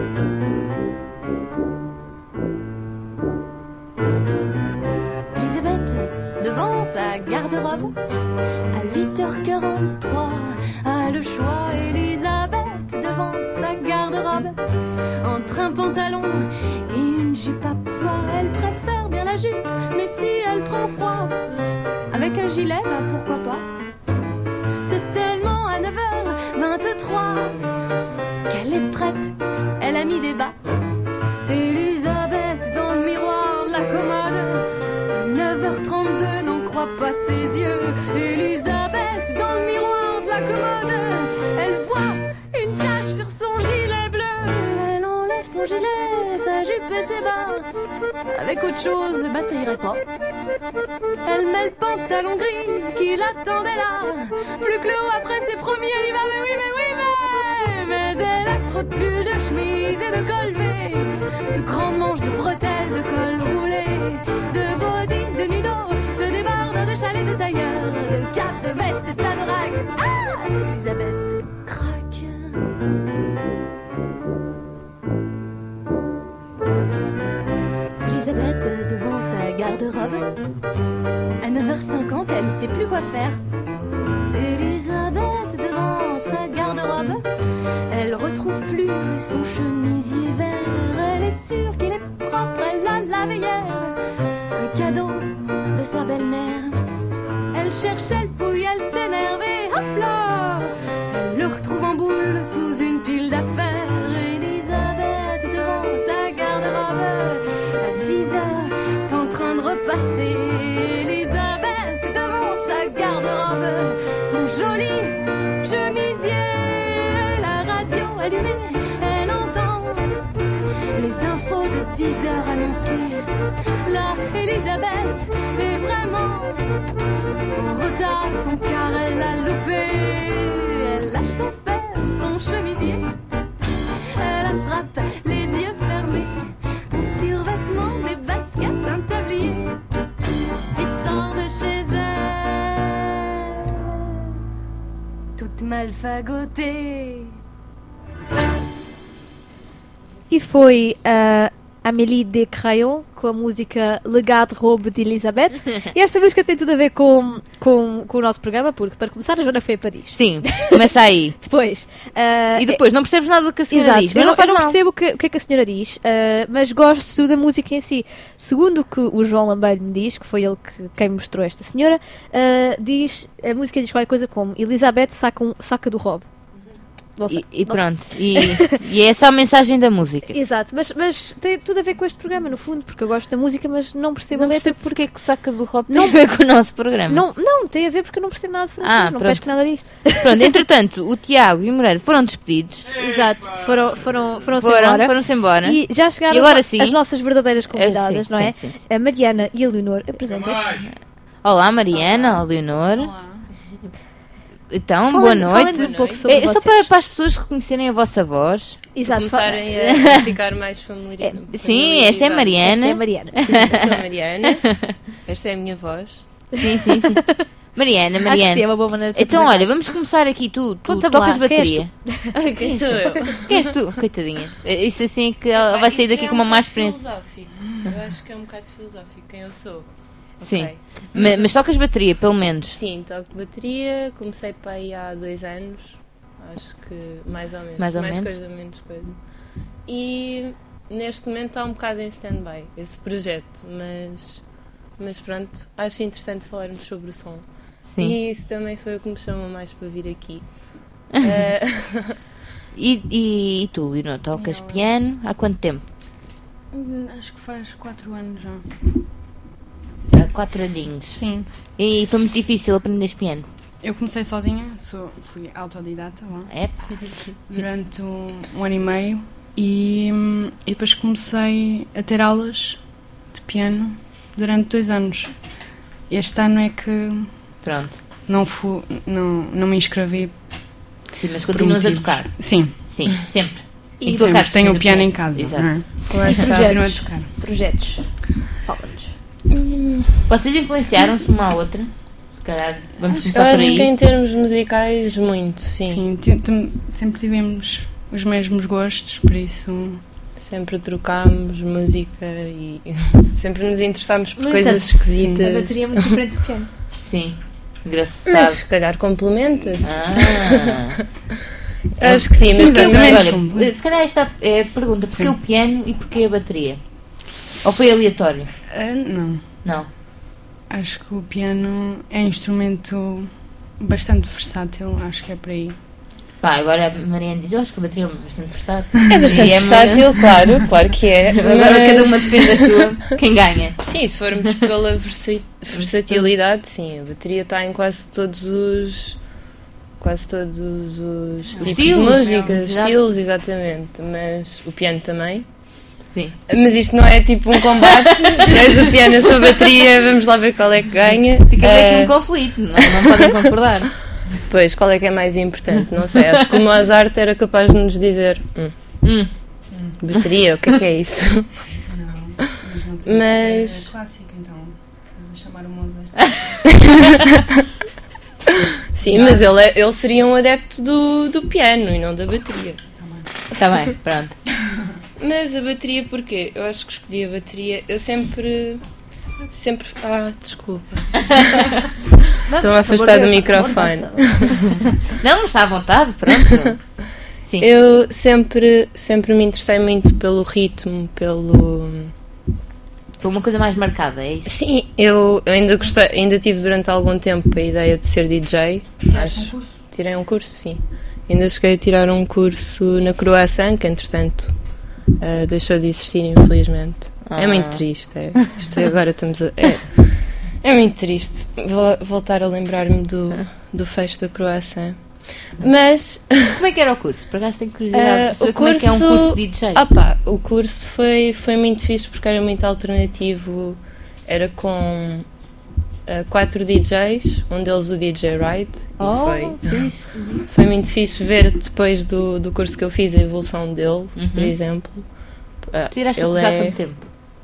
Elisabeth devant sa garde-robe, à huit heures quarante-trois a le choix. Elisabeth devant sa garde-robe, entre un pantalon et une jupe à pois. Elle préfère bien la jupe, mais si elle prend froid, avec un gilet, bah pourquoi pas. C'est seulement à neuf heures vingt-trois qu'elle est prête, elle a mis des bas. Elisabeth dans le miroir de la commode, à neuf heures trente-deux n'en croit pas ses yeux. Elisabeth dans le miroir de la commode, elle voit une tache sur son gilet bleu. Elle enlève son gilet, sa jupe et ses bas, avec autre chose, bah ça irait pas. Elle met le pantalon gris qui l'attendait là, plus que le haut après ses premiers. Elle y va, mais oui, mais oui, mais Mais elle a trop de pulls, de chemises et de colvés, de grands manches, de bretelles, de col roulé, de body, de nudos, de débardeurs, de chalets, de tailleurs, de capes, de vestes et d'anoraks. Ah, Elisabeth craque. Elisabeth devant sa garde-robe, à neuf heures cinquante, elle sait plus quoi faire. Elisabeth devant sa garde-robe, elle retrouve plus son chemisier vert. Elle est sûre qu'il est propre, elle l'a lavé hier, un cadeau de sa belle-mère. Elle cherche, elle fouille, elle s'énerve et hop là, elle le retrouve en boule sous une pile d'affaires. Elisabeth devant sa garde-robe, à dix heures, t'es en train de repasser. Elisabeth devant sa garde-robe, son joli chemisier, la radio allumée, elle entend les infos de dix heures annoncées. Là, Elisabeth est vraiment en retard, son car elle l'a loupé. Elle lâche sans faire son chemisier, elle attrape les yeux fermés, un survêtement, des baskets, un tablier, et sort de chez elle, toute mal fagotée. E foi a Amélie de Crayon com a música Legado Robe de Elisabeth. E esta música tem tudo a ver com, com, com o nosso programa, porque para começar a Joana foi a Paris. Sim, começa aí. Depois. Uh, E depois, não percebes nada do que a senhora Exato, diz, eu mas não, não faz eu não mal. percebo o que, o que é que a senhora diz, uh, mas gosto da música em si. Segundo o que o João Lambeiro me diz, que foi ele que, quem mostrou esta senhora, uh, diz, a música diz qualquer coisa como Elisabeth saca, um, saca do Rob. Não sei, E, e não sei. pronto, e, e é essa a mensagem da música. Exato, mas, mas tem tudo a ver com este programa, no fundo, porque eu gosto da música, mas não percebo Não a letra. percebo porque é que o saca do Rob tem a ver com o nosso programa. Não, não, tem a ver porque eu não percebo nada de francês, Ah, não pronto. pesco nada disto. Pronto, entretanto, o Tiago e o Moreira foram despedidos. Exato, foram, foram, foram-se Foram, embora. foram-se embora. E já chegaram E agora as- sim? as nossas verdadeiras convidadas, É, sim, não é? sim, sim, sim. A Mariana e a Leonor, apresentem-se. Olá, Mariana, olá, Leonor. Olá. Então, Falem- boa noite. falem-nos um pouco sobre É, só vocês. para, para as pessoas reconhecerem a vossa voz. Exato, Começarem fa- a ficar mais familiar. É, sim, esta é a Mariana. Esta é a Mariana. Sim, eu sou a Mariana. Esta é a minha voz. Sim, sim, sim. Mariana, Acho que Mariana. sim, é uma boa maneira de Então, olha, vamos começar aqui. Tu, tu Conta-me tocas lá, quem és bateria. Ai, Quem sou eu? Quem és tu? Coitadinha. Isso assim é que ela vai sair Isso daqui é com uma um má bocado experiência. filosófico. Eu acho que é um bocado filosófico quem eu sou. Sim. Ok. Ma- Mas tocas bateria, pelo menos. Sim, toco bateria. Comecei para aí há dois anos. Acho que mais ou menos. Mais ou menos. coisa, menos coisa. E neste momento está um bocado em stand-by esse projeto. Mas, mas pronto, acho interessante falarmos sobre o som. Sim. E isso também foi o que me chamou mais para vir aqui. Eh, E, e, e tu, Lino, tocas Não. piano há quanto tempo? Hum, Acho que faz quatro anos já. Há quatro aninhos. Sim. E foi muito difícil aprender piano. Eu comecei sozinha, sou, fui autodidata lá, É? durante um, um ano e meio e, hum, e depois comecei a ter aulas de piano durante dois anos. Este ano é que Pronto. não, fui, não, não me inscrevi. Sim, mas por continuas a motivos- tocar. Sim, Sim, sempre. e tocar sempre tenho o no piano em casa. Exato. não é? lá está. Continuo a Projetos. tocar. Projetos. Fala-nos. Vocês influenciaram-se uma à outra? Se calhar vamos Eu começar por acho que aí. em termos musicais, muito, sim. Sim, ti- ti- sempre tivemos os mesmos gostos, por isso. Sempre trocámos música e sempre nos interessámos por No coisas entanto, esquisitas. A bateria é muito diferente do piano. Sim. Engraçado. Mas se calhar complementa-se. Ah. Acho que sim, Sim, mas exatamente. também. Olha, como- se calhar esta é a pergunta: porquê Sim. o piano e porquê a bateria? Ou foi aleatório? ah, não. Não. Acho que o piano é um instrumento bastante versátil, acho que é por aí. Pá, agora a Mariana diz: eu acho que a bateria é bastante versátil. É bastante E é versátil, claro, claro que é. Agora mas- cada uma depende da sua. Quem ganha? Sim, se formos pela versi- versatilidade, sim, a bateria está em quase todos os. Quase todos os tipos Estilos, de música, exato. estilos, exatamente. Mas o piano também. Sim. Mas isto não é tipo um combate. Tens o piano, a sua bateria, vamos lá ver qual é que ganha. Fica Eh, aqui um conflito, não, não podem concordar. Pois, qual é que é mais importante? Não sei, acho que o Mozart era capaz de nos dizer: hum, Hum. bateria, o que é que é isso? Não, mas não tem Mas- que ser clássico, então. Estás a chamar o Mozart. Sim, mas ele, é- ele seria um adepto do, do piano e não da bateria. Está bem, pronto. Mas a bateria porquê? Eu acho que escolhi a bateria. Eu sempre. Sempre. Ah, desculpa. Estou-me a afastar do microfone. Não, mas está à vontade, pronto. Sim. Eu sempre, sempre me interessei muito pelo ritmo, pelo. Foi uma coisa mais marcada, é isso? Sim, eu, eu ainda gostei, ainda tive durante algum tempo a ideia de ser D J. Acho. Tirei um curso, sim. Ainda cheguei a tirar um curso na Croácia, que entretanto ah, deixou de existir, infelizmente. Ah. É muito triste, é. Isto agora estamos a. É, é muito triste vo- voltar a lembrar-me do, do fecho da Croácia. Mas, Como é que era o curso? Por acaso tenho curiosidade Ah, de saber o como é que é um curso- curso de D J. ah pá, o curso foi, foi muito fixe porque era muito alternativo. Era com ah, quatro D Js, um deles o D J Ride. E Oh, foi, fixe. foi muito fixe ver depois do, do curso que eu fiz a evolução dele, Uhum. por exemplo. Ah, Tu tiraste o ele curso há é- quanto tempo?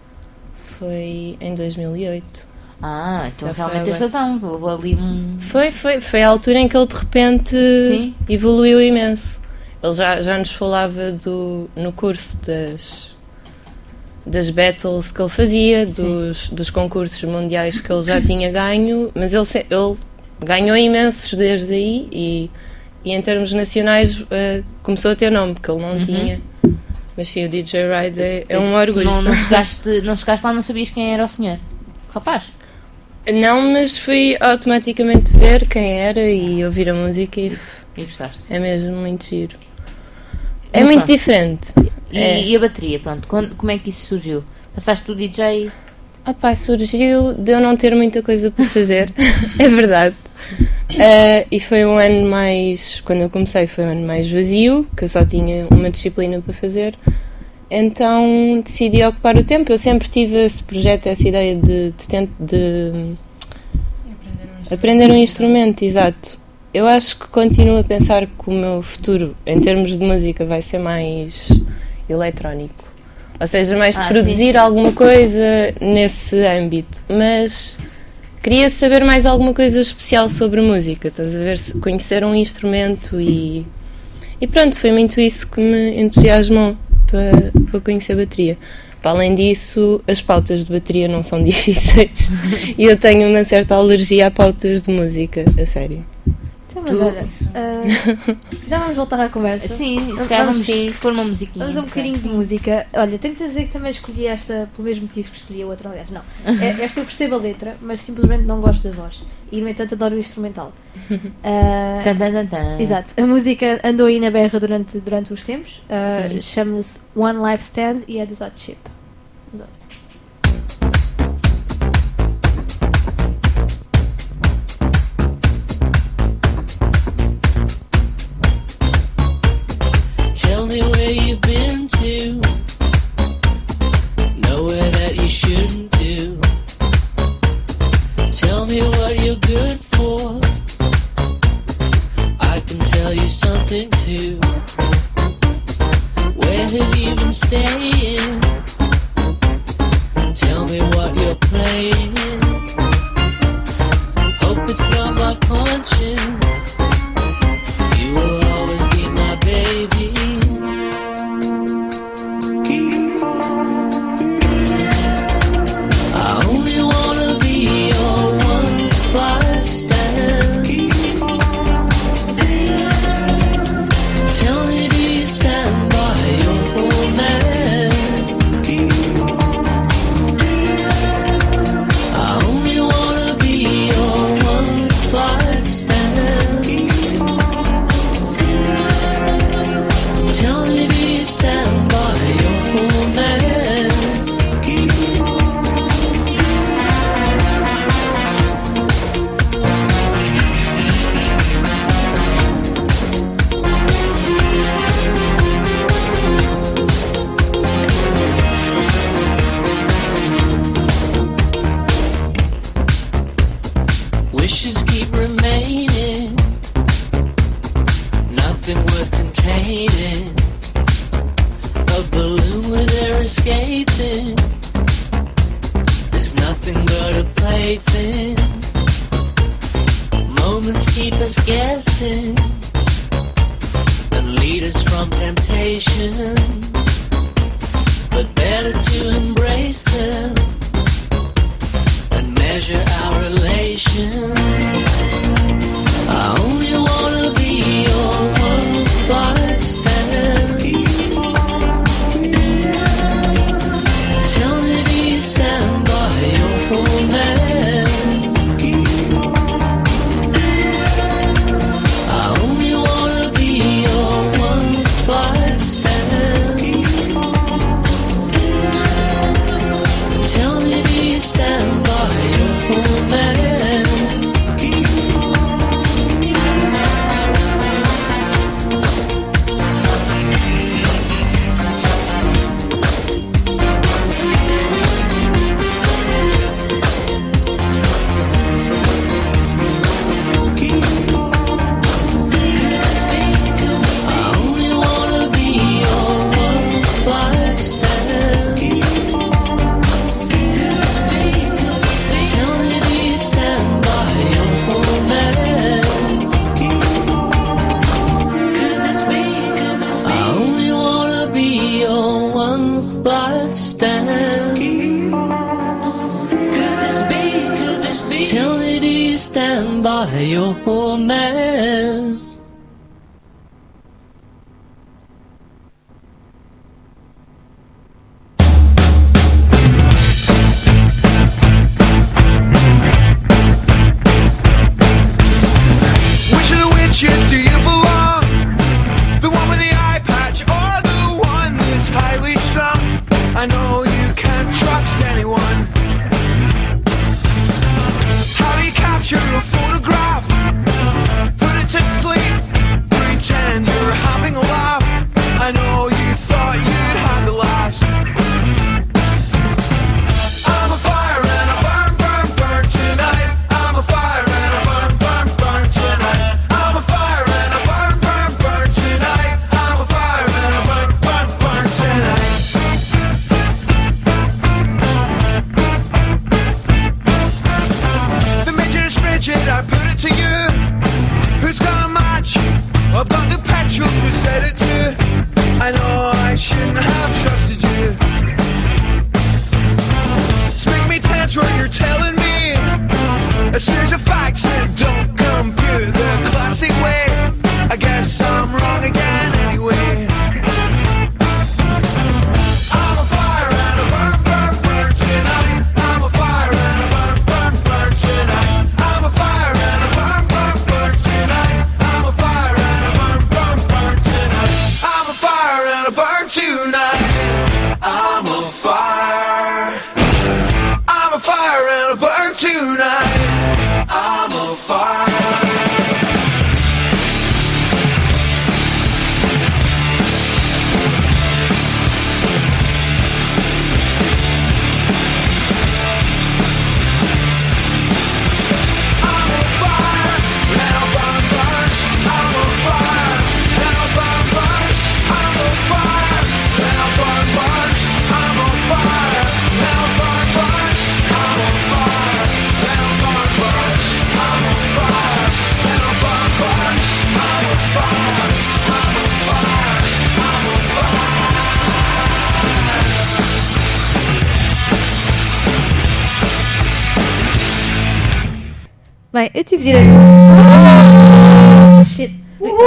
Foi em dois mil e oito. Ah, então Já foi realmente tens agora. razão. Houve ali um. Foi, foi, foi a altura em que ele de repente Sim. evoluiu imenso. Ele já, já nos falava do, no curso das, das battles que ele fazia, dos, dos concursos mundiais que ele já tinha ganho, mas ele, se- ele ganhou imensos desde aí e, e em termos nacionais eh, começou a ter nome, porque ele não Uhum. tinha. Mas sim, o D J Ride é, é um orgulho. Não, não, chegaste, não chegaste lá, não sabias quem era o senhor. O rapaz. Não, mas fui automaticamente ver quem era e ouvir a música e E gostaste. é mesmo muito giro. É Mas muito pronto. diferente. E, É. e a bateria, pronto. Quando- como é que isso surgiu? Passaste do D J. Ah pá, surgiu de eu não ter muita coisa para fazer, é verdade. Ah, e foi um ano mais, quando eu comecei foi um ano mais vazio, que eu só tinha uma disciplina para fazer, então decidi ocupar o tempo. Eu sempre tive esse projeto, essa ideia de, de, tent- de aprender um instrumento, exato. Eu acho que continuo a pensar que o meu futuro, em termos de música, vai ser mais eletrónico. Ou seja, mais de Ah, produzir sim. alguma coisa nesse âmbito. Mas queria saber mais alguma coisa especial sobre música. Estás a ver? Se conhecer um instrumento e... E pronto, foi muito isso que me entusiasmou para, para conhecer a bateria. Para além disso, as pautas de bateria não são difíceis. E eu tenho uma certa alergia a pautas de música, a sério. Então, mas olha, ah, já vamos voltar à conversa. Sim, se calhar vamos sim. pôr uma musiquinha. Vamos a um bocadinho de música. Olha, tenho de dizer que também escolhi esta pelo mesmo motivo que escolhi a outra, aliás. Não, É- esta eu percebo a letra, mas simplesmente não gosto da voz. E, no entanto, adoro o instrumental. Ah, Tan, tan, tan, tan. Exato. A música andou aí na berra durante, durante os tempos. Ah, Sim. Chama-se One Life Stand e é dos Hot Chip. Adoro. Tell me where you've been to. Nowhere that you shouldn't do. Tell me what you're good for. I can tell you something too. Where have you been staying? Tell me what you're playing. Hope it's not my conscience. You will always be my baby. I only wanna be your one life stand. Tell me, do you stand by your old man? I only wanna be your one life stand. Tell me, do you stand by your old man? Wishes keep remaining, nothing worth containing. A balloon where they're escaping, there's nothing but a plaything. Moments keep us guessing and lead us from temptation, but better to embrace them and measure our relation. I only wanna be your one life stand. Tell me, do you stand by your old man? I only wanna be your one life stand. Tell me, do you stand by your old man? I only wanna be your one life stand. Tell me, do you stand by your old man? Could this be, could this be? I only wanna be your one life stand. Could this be, could this be? Tell me, do you stand by your old man? Which of the witches do you belong? The one with the eye patch or the one that's highly strung? I know you can't trust anyone. How do you capture a photograph? Put it to sleep. Pretend you're having a laugh. I know you thought you'd had the last. I'm a fire and I burn, burn, burn tonight. I'm a fire and I burn, burn, burn tonight. I'm a fire and I burn, burn, burn tonight. I'm a fire and I burn, burn, burn tonight. Bem, eu tive direito. Shit.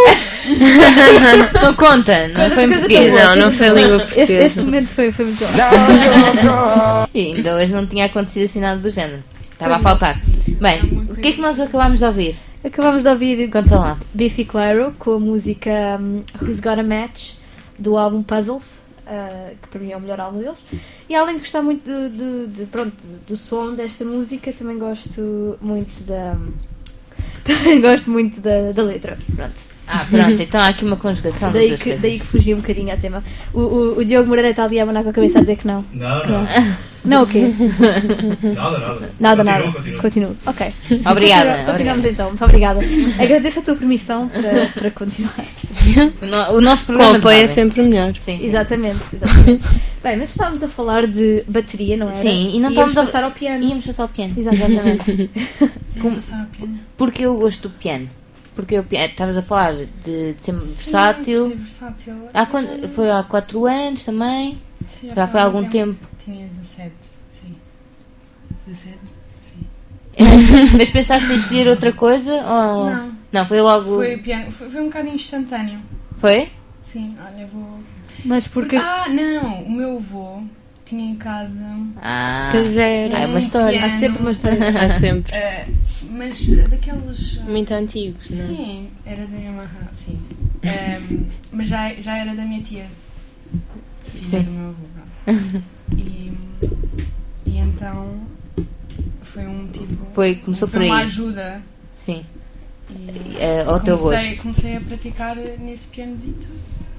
Não conta, não foi em Coisa português. boa. Não, não foi a língua portuguesa. Este, este momento foi, foi muito bom. E ainda hoje não tinha acontecido assim nada do género. Estava a faltar. Bem, o que é que nós acabámos de ouvir? Acabámos de ouvir Conta lá. Biffy Clyro com a música um, Who's Got a Match do álbum Puzzles, uh, que para mim é o melhor álbum deles. E além de gostar muito do, do, de, pronto, do som desta música, também gosto muito da. Também gosto muito da, da letra. Pronto. Ah, pronto, então há aqui uma conjugação das Daí duas que, coisas. daí que fugi um bocadinho ao tema. O, o, o Diogo Moreira está ali a abanar com a cabeça a dizer que não. Não, Que não. Não, o quê? Nada, nada. Nada, Continua, nada. continua. Continuo. Ok. Obrigada, Continua- Continuamos então. Muito obrigada. Agradeço a tua permissão para, para continuar. O, no- o nosso Com programa apoio é de rádio. sempre melhor. Sim, sim. Exatamente, exatamente. Bem, mas estávamos a falar de bateria, não era? Sim, e não Íamos estávamos a- passar ao piano. Íamos passar ao piano. Exatamente. Como- Passar ao piano. Porque eu gosto do piano. Porque o piano, estavas a falar de, de ser versátil. Sim, ser versátil. Há quando, foi há quatro anos também. Sim, Já foi há algum tempo. Tinha dezassete, sim. dezassete, sim. Mas pensaste em escolher outra coisa? Ou... Não. Não, foi logo. Foi, piano, foi, foi um bocado instantâneo. Foi? Sim, olha, vou... Mas porque... Ah, não! O meu avô tinha em casa... Ah, Pois era. é uma história. Há sempre uma história. Há sempre. Ah, mas daqueles... ah, Muito antigos, não é? Sim, era da Yamaha, sim. Ahm, mas já, já era da minha tia. Filha Sim. do meu avô. pronto. E, e então foi um motivo... Foi, começou foi por aí. uma ajuda. Sim. E Eh, ao teu comecei, gosto. comecei a praticar nesse pianozito.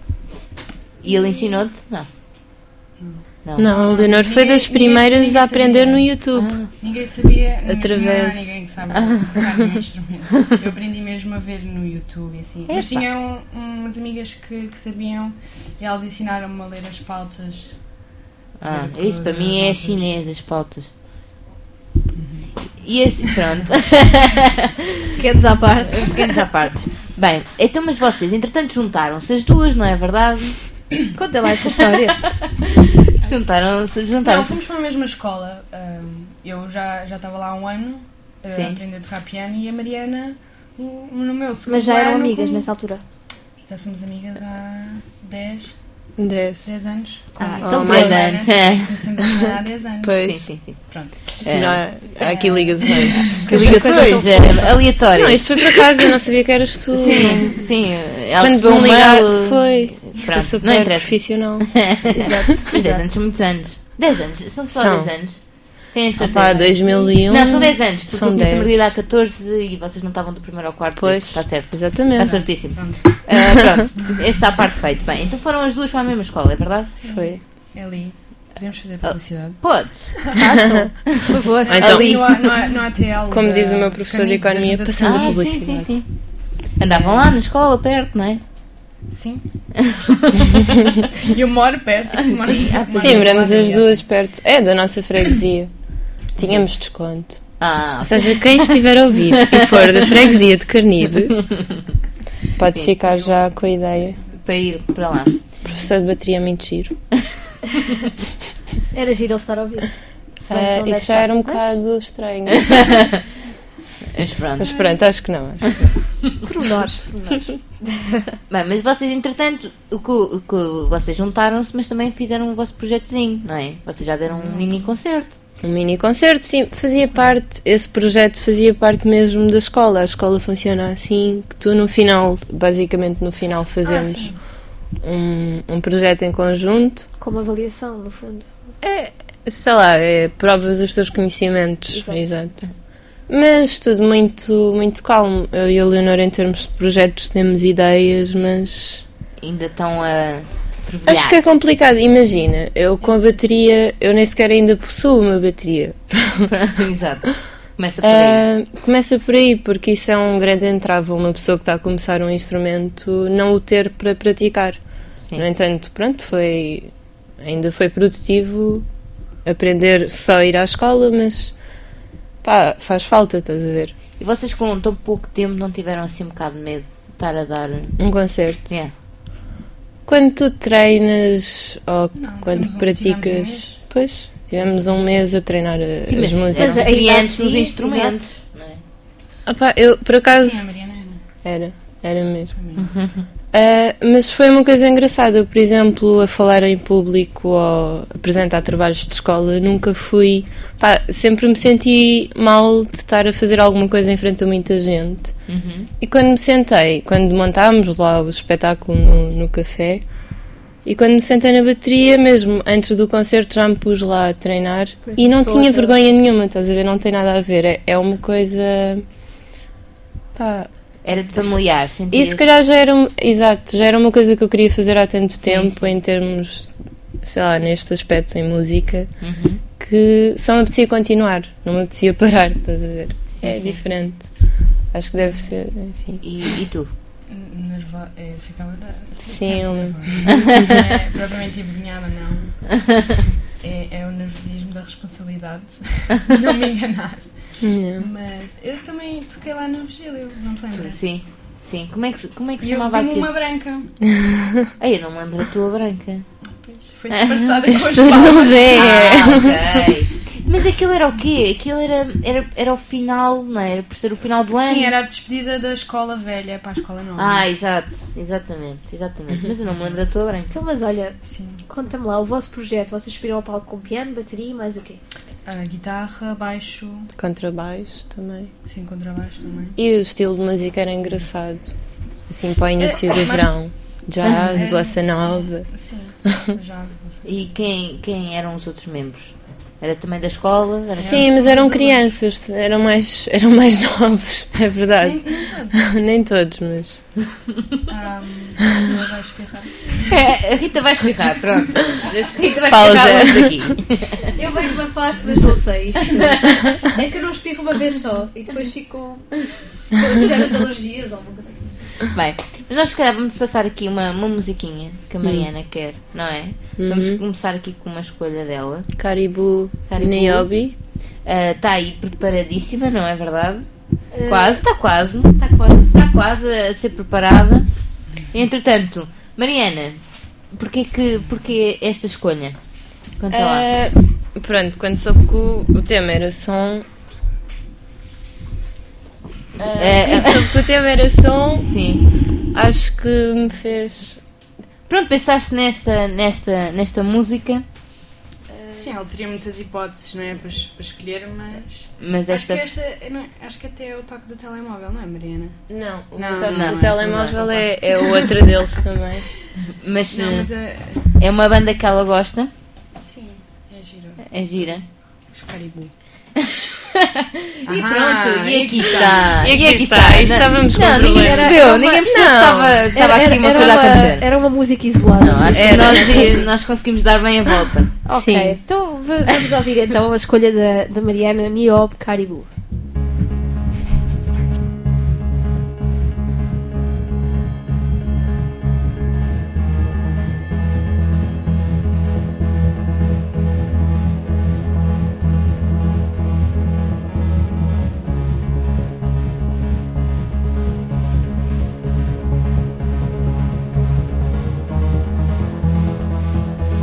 E ele ensinou-te? Não. Não. Não, o Leonor foi Ninguém- das ninguém- primeiras ninguém a aprender sabia. no YouTube. Ah, Ninguém sabia, nem Através- Através... ninguém que sabe tocar nenhum instrumento. Eu aprendi mesmo a ver no YouTube e assim. Mas Epa. tinha um- umas amigas que, que sabiam e elas ensinaram-me a ler as pautas. ah, Ver isso para todas mim as é notas. chinês, as pautas. E assim, pronto. Pequenos à parte. Pequenos à parte. Bem, então, mas vocês, entretanto, juntaram-se as duas, não é verdade? Conta lá essa história. Juntaram-se, Não, juntaram-se. fomos para a mesma escola. Ahm, eu já já estava lá há um ano a Sim. aprender a tocar piano e a Mariana no, no meu segundo Mas já eram ano, amigas com- nessa altura. Já somos amigas há dez, Dez. dez anos. Ah, Com- então com mais a Mariana, anos. É. conhecemos a Mariana há dez anos. Pois. Sim, sim, sim. Pronto. É. Não, há- há aqui ligações. Que ligações é, aleatórias. Não, isto foi por acaso, eu não sabia que eras tu. Sim, sim. Ela Quando recebeu um me ligar, mail. foi. Foi Pronto, não super interessa. profissional. Exato. Mas dez anos são muitos anos. dez anos, são só São. dez anos. Tenho Ah, certeza. pá, dois mil e um. Não, são dez anos, porque São eu conheci a dez. Margarida há catorze e vocês não estavam do primeiro ao quarto, Pois, está certo. exatamente. Está certíssimo. Ah, pronto, esta é a parte feita. Bem, então foram as duas para a mesma escola, é verdade? Foi. É ali. Podemos fazer publicidade? Podes. Façam, por favor. Ah, então, Ali no, A- no, A- no A T L. como da- diz o meu professor de caminho da economia, Junta de passando a Ah, sim, publicidade. sim, sim. Andavam lá na escola, perto, não é? Sim. E eu moro perto. Moro, Sim, ah, moro Sim, moramos ao lado, as duas perto. É da nossa freguesia. Tínhamos desconto. Ah, Ou seja, quem estiver a ouvir e for da freguesia de Carnide, pode Sim. ficar já com a ideia. para ir para lá. Professor de bateria é muito giro. Era giro ele estar a ouvir. Se bem que Ah, não deve isso já estar. era um Mas, bocado estranho. Mas pronto. Mas pronto, acho que não. Acho que Pormenores, pormenores. Bem, mas vocês, entretanto, o que, o que vocês juntaram-se, mas também fizeram o vosso projetozinho, não é? Vocês já deram um mini concerto. Um mini concerto, sim, fazia parte, esse projeto fazia parte mesmo da escola. A escola funciona assim, que tu no final, basicamente no final fazemos um, um projeto em conjunto. Como avaliação, no fundo. É, sei lá, é, provas os teus conhecimentos. Exato. Exato. Mas tudo muito, muito calmo. Eu e a Leonor, em termos de projetos, temos ideias, mas Ainda estão a fervilhar. acho que é complicado. Imagina, eu com a bateria, eu nem sequer ainda possuo uma bateria. Exato. Começa por aí. Ah, começa por aí, porque isso é um grande entrave. Uma pessoa que está a começar um instrumento não o ter para praticar. Sim. No entanto, pronto, foi, ainda foi produtivo aprender só a ir à escola, mas pá, faz falta, estás a ver? E vocês com tão pouco tempo não tiveram assim um bocado de medo de estar a dar... Um concerto. Yeah. Quando tu treinas ou Não, quando tivemos um- tivemos um praticas, mês. pois, tivemos um mês a treinar a- Sim, as mas, músicas. mas ainda experientes assim, nos instrumentos. Não é? Opá, eu, por acaso... Sim, a Mariana era. Era, era mesmo. Uh, mas foi uma coisa engraçada. Eu, por exemplo, a falar em público ou apresentar trabalhos de escola, nunca fui... Pá, sempre me senti mal de estar a fazer alguma coisa em frente a muita gente. Uhum. E quando me sentei, quando montámos lá o espetáculo no, no café, e quando me sentei na bateria, mesmo antes do concerto, já me pus lá a treinar e não tinha vergonha nenhuma, estás a ver? Não tem nada a ver. É, é uma coisa... Pá... Era de familiar, E sentias? se calhar já era, um- exato, já era uma coisa que eu queria fazer há tanto tempo, em termos, sei lá, nestes aspectos em música, Uhum. que só me apetecia continuar, não me apetecia parar, estás a ver? é sim. diferente. Acho que deve ser assim. E, e tu? Nerva... Eu ficava Sim, sempre eu- nervosa. Não é propriamente envergonhada, não. É, é o nervosismo da responsabilidade. Não me enganar. Não. Mas eu também toquei lá no Vigílio, não te lembras? Sim, sim. Como é que, se- como é que se E eu chamava dei-me aquilo? uma branca. Ai, eu não me lembro da tua branca. Foi disfarçada com As as pessoas não palavras. veem. Ah, ok. Mas aquilo era o quê? Aquilo era, era, era o final, não é? Era por ser o final do ano? Sim, era a despedida da escola velha para a escola nova. Ah, exato, exatamente, exatamente. Mas eu não me lembro da tua branca. Então, mas olha, Sim. conta-me lá, o vosso projeto, vocês subiram ao palco com piano, bateria e mais o quê? A guitarra, baixo, Contrabaixo também. sim, contrabaixo também. E o estilo de música era engraçado. Assim, para o início É, do mas- verão. Jazz, É. bossa nova. Sim, já. E quem, quem eram os outros membros? Era também da escola? Era... Sim, mas eram crianças, eram mais, eram mais novos, é verdade. Nem, nem todos. Nem todos, mas. Um, ela vai espirrar. É, a Rita vai espirrar, pronto. A Rita vai Pausa. espirrar longe daqui. Eu venho me afasto, mas não sei isto. É que eu não espirro uma vez só e depois fico com gera de alergias ou alguma coisa assim. Bem, mas nós se calhar vamos passar aqui uma, uma musiquinha que a Mariana quer, não é? Vamos Uhum. começar aqui com uma escolha dela. Caribou Caribou. Niobe. Está aí preparadíssima, não é verdade? Eh, Quase, está quase. Está quase. Está quase a ser preparada. Entretanto, Mariana, porquê, que, porquê esta escolha? Conta lá. Eh, pronto, quando soube que o, o tema era som. Eh, Quando soube que o tema era som, Sim. acho que me fez. Pronto, pensaste nesta, nesta, nesta música, Sim, ela teria muitas hipóteses, não é? Para, es- para escolher, mas. mas Acho que, esta. esta, não, é- acho que até é o toque do telemóvel, não é, Mariana? Não, o Não, toque não, do não, telemóvel não. é, é outra deles também. Mas, Não, eh, mas é. é uma banda que ela gosta, Sim, é giro. é gira. Os Caribou. E Ahá, pronto, e aqui e está. E aqui está, Não- estávamos com Não, ninguém problemas. percebeu, Era uma- ninguém percebeu que Não. estava, estava aqui uma era coisa a uma, acontecer. era uma música isolada. Não, acho que Era. nós, nós conseguimos dar bem a volta. Ok, Sim. então v- vamos ouvir então a escolha da, da Mariana Niobe Caribou.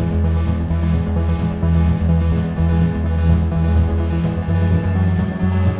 Caribou.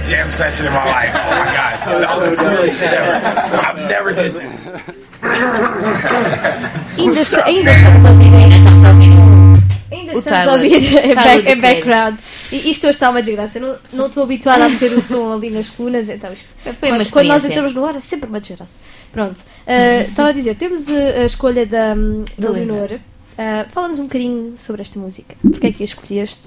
jam session in my life. Oh my god, that was the coolest shit ever. I've never did that. Ainda, está- ainda estamos a ouvir, ainda estamos a ouvir Ainda O estamos Tyler. a ouvir em, Tyler, back- the em background. E isto hoje está uma desgraça. Eu não- não estou habituada a meter o som ali nas colunas, então isto. Foi uma quando, quando nós experiência. entramos no ar é sempre uma desgraça. Pronto. Ah, estava a dizer, temos uh, a escolha da, hum, da Da Leonor. Ah, Fala-nos um bocadinho sobre esta música. Porquê é que a escolheste?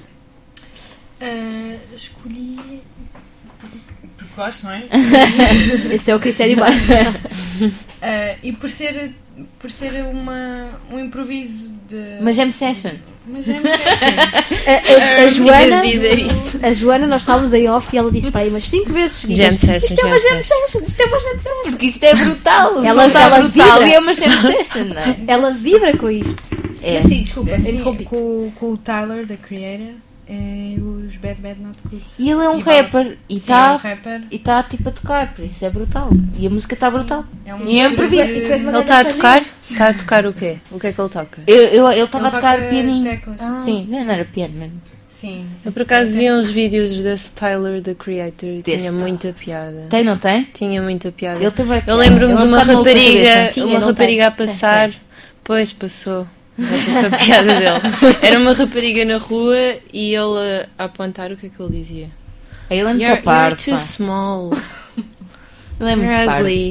Ah, escolhi. Porque, porque gosto, não é? Esse é o critério básico. Ah, e por ser, por ser uma, um improviso de. Uma jam session. Uma jam session. A, a- a Ah, Joana, tinhas de dizer isso. a Joana, nós estávamos em off e ela disse para aí umas cinco vezes seguidas, Jam session, isto é uma jam jam session, isto é uma jam session. Porque isto é brutal. Ela- Ela está ela brutal vibra. e é uma jam session, não é? Ela vibra com isto. É. Mas sim, desculpa, Assim, interrompi. com, com o Tyler, da Creator, e os Bad Bad Not Good. E ele é um E vai- rapper e Sim, está é um rapper. e tá, tipo a tocar, por isso é brutal. E a música está brutal. É um E é música improviso. de- Ele está a tocar? Está a tocar o quê? O que é que ele toca? Eu, eu, ele estava a Ele tocar toca pianinho. teclas. Ah. Sim, não, não era piano mesmo. Sim. Eu por acaso vi uns vídeos desse Tyler, the Creator, e Desse tinha Tyler. muita piada. Tem, não tem? Tinha muita piada. Ele também. Eu lembro-me Ele de uma é um bocado maluco da rapariga, cabeça. Tinha, uma não rapariga a tem? passar. Pois, passou. Já passou a piada dele. Era uma rapariga na rua e ele a apontar o que é que ele dizia. Aí ele é muito You're, you're parvo, too pá. small. Ele é muito You're parvo. ugly.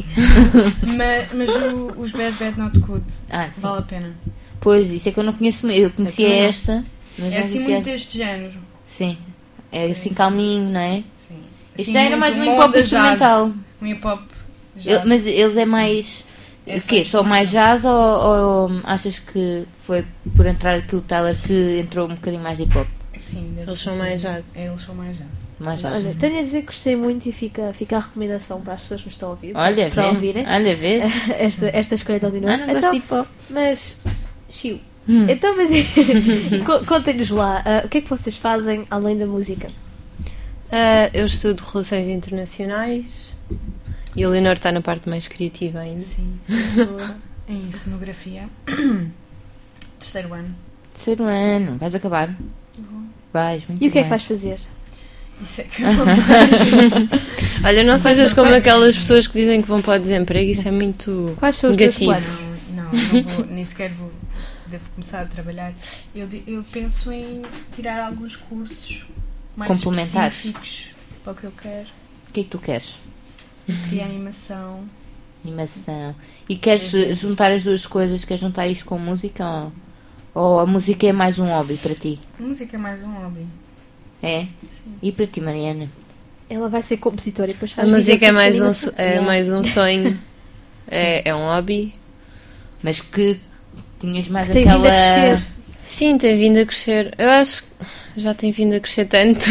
mas mas o- os Bad Bad Not Good Ah, sim. vale a pena. Pois, isso é que eu não conheço. Eu conhecia também não. esta. Mas É não assim conhecia muito esta. deste género. Sim. É assim calminho, não é? Sim. Isto Assim, já era muito mais um moda hip hop jazz. instrumental. Um hip hop Ele- jazz. mas eles é mais. É o quê? só Só mais jazz ou, ou achas que foi por entrar aqui o Tyler que entrou um bocadinho mais de hip hop? Sim, deve Eles são ser. mais jazz. É, Eles são mais jazz. Mais jazz. Olha, tenho a dizer que gostei muito e fica, fica a recomendação para as pessoas que me estão a ouvir. Olha, para vês? ouvirem. Olha, vês? esta, esta escolha da Leonor. Ah, não gosto Então, de hip hop. mas, Chiu, Hum. então, mas co- contem-nos lá, ah, o que é que vocês fazem além da música? Ah, eu estudo Relações Internacionais e a Leonor está na parte mais criativa ainda. Sim, estou em cenografia. Terceiro ano. Terceiro ano, vais acabar. Vais, muito E o que é que bem. vais fazer? Isso é que eu não sei. Olha, não Mas sejas eu como sei- aquelas pessoas que dizem que vão para o desemprego, isso é muito Quais são os teus negativo. planos? Não, não, não vou, nem sequer vou. Devo começar a trabalhar. Eu, di- eu penso em tirar alguns cursos mais Complementares. específicos para o que eu quero. O que é que tu queres? Criar animação. Animação. E queres eh, juntar as duas coisas? Queres juntar isso com música? Ou, ou a música é mais um hobby para ti? Música é mais um hobby. É? E para ti, Mariana? Ela vai ser compositora e depois A faz música é videoclipes mais de um, animação. so- é Yeah. mais um sonho, é, é um hobby. Mas que tinhas mais Que tem vindo aquela... a crescer. Sim, tem vindo a crescer. Eu acho que já tem vindo a crescer tanto.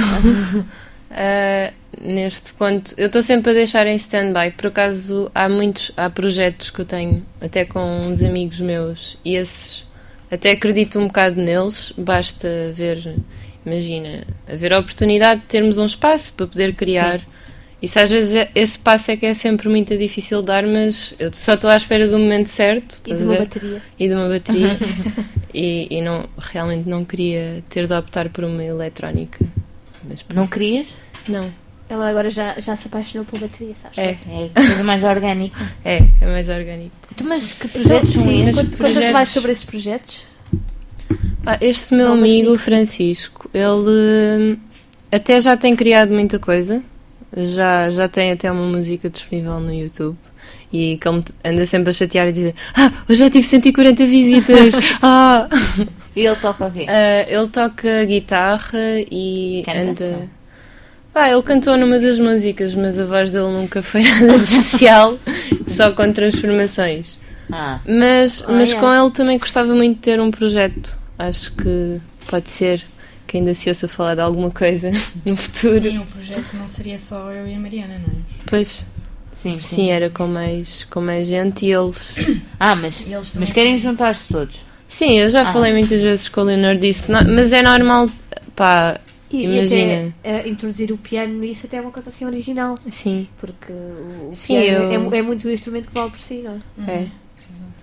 Ah, neste ponto, eu estou sempre a deixar em stand-by. Por acaso, há muitos há projetos que eu tenho, até com uns amigos meus, e esses até acredito um bocado neles. Basta ver, imagina, haver a oportunidade de termos um espaço para poder criar. Isso às vezes, é- esse passo é que é sempre muito difícil de dar, mas eu só estou à espera do momento certo. E estás de a uma ver? bateria. E de uma bateria. e e não, realmente não queria ter de optar por uma eletrónica. Mas pronto. Não querias? Não. Ela agora já, já se apaixonou pela bateria, sabes? É, É coisa mais orgânica. é, é mais orgânico. Tu, mas que Então, projetos são sim, esses? conta- contas projetos- mais sobre esses projetos? Ah, este meu Como amigo assim? Francisco, ele hum, até já tem criado muita coisa. Já, já tem até uma música disponível no YouTube. E que ele me anda sempre a chatear e dizer: Ah, hoje já tive cento e quarenta visitas! Ah! E ele toca o quê? Ah, ele toca guitarra e Canta? anda. Pá, ele cantou numa das músicas, mas a voz dele nunca foi nada de especial, só com transformações. Ah, Mas, Ah, mas é. com ele também gostava muito de ter um projeto. Acho que pode ser que ainda se ouça falar de alguma coisa no futuro. Sim, o projeto não seria só eu e a Mariana, não é? Pois, sim, sim. sim, era com mais, com mais gente e eles. Ah, mas, E eles também mas querem juntar-se todos? Sim, eu já Ah. falei muitas vezes com a Leonor disso, não- mas é normal, pá, E, imagina. e até eh, introduzir o piano, isso até é uma coisa assim original. Sim, Porque o, o Sim, piano eu- é, mu- é muito um instrumento que vale por si, não é? é. Exato.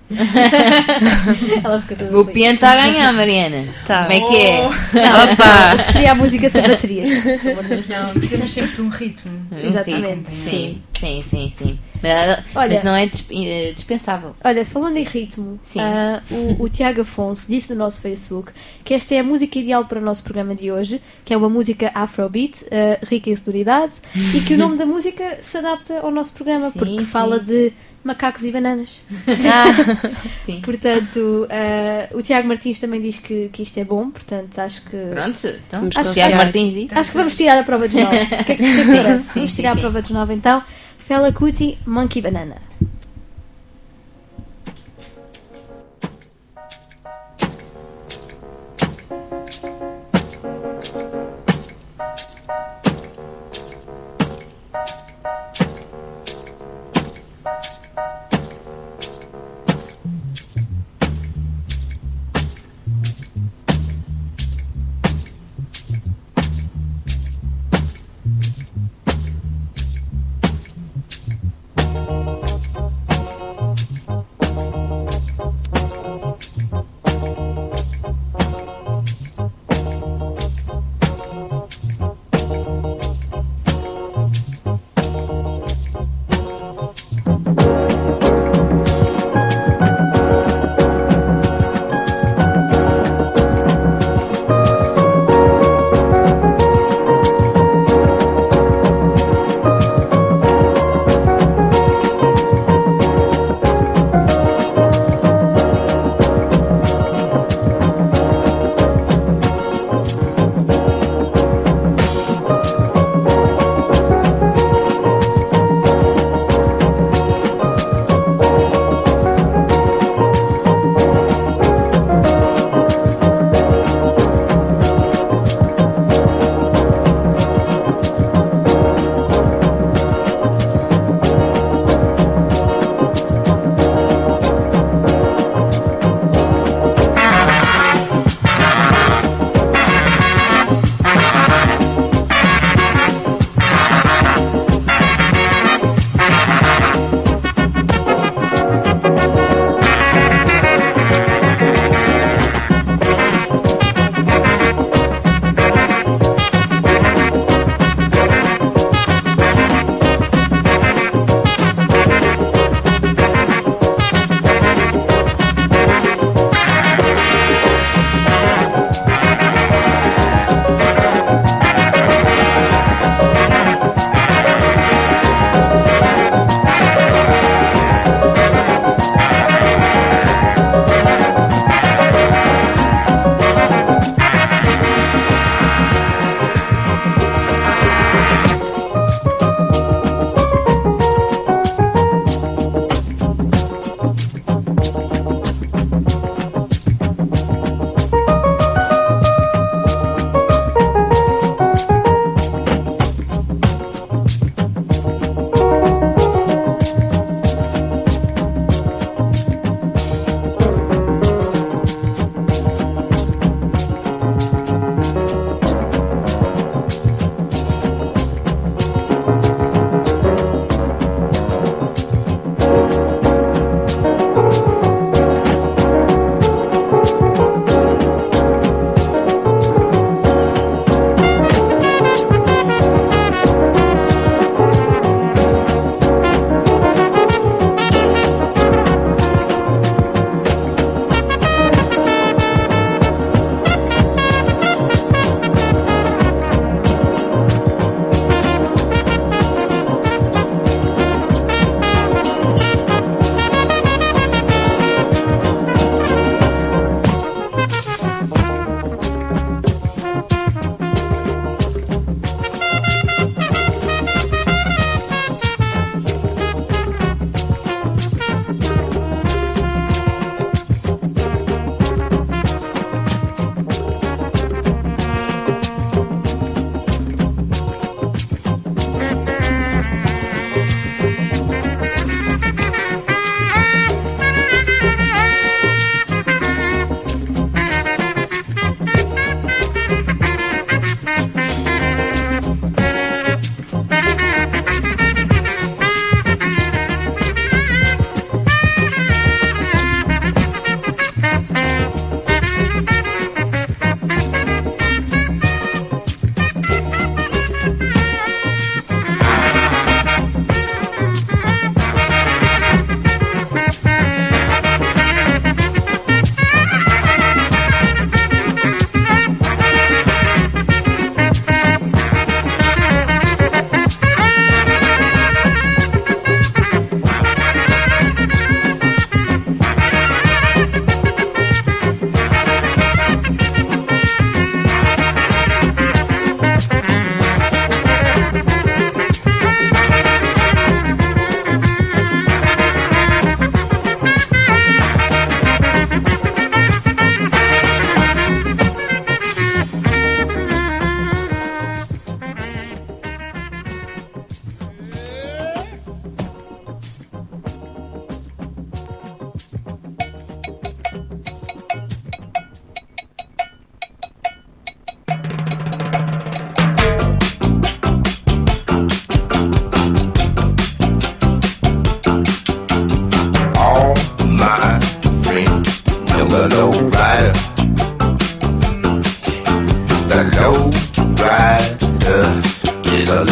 Ela fica toda O piano está a ganhar, Mariana. Tá. Como é que é? Não, Opa! seria a música sem bateria. Não, precisamos sempre de um ritmo. Exatamente. Sim, sim, sim, sim. Mas, Olha- mas não é dis- eh, dispensável. Olha, falando em ritmo, Sim. ah, o, o Tiago Afonso disse no nosso Facebook que esta é a música ideal para o nosso programa de hoje, que é uma música afrobeat, ah, rica em sonoridade, e que o nome da música se adapta ao nosso programa, Sim, porque sim. fala de macacos e bananas. Sim. Portanto, ah, o Tiago Martins também diz que, que isto é bom, portanto, acho que... Pronto, então, Vamos acho que confiar. Tiago Martins diz. Acho que vamos tirar a prova dos nove. O que é que, o que, é que Sim, parece? sim, Vamos sim, tirar a sim. prova dos nove então. Fela Kuti, Monkey Banana. Thank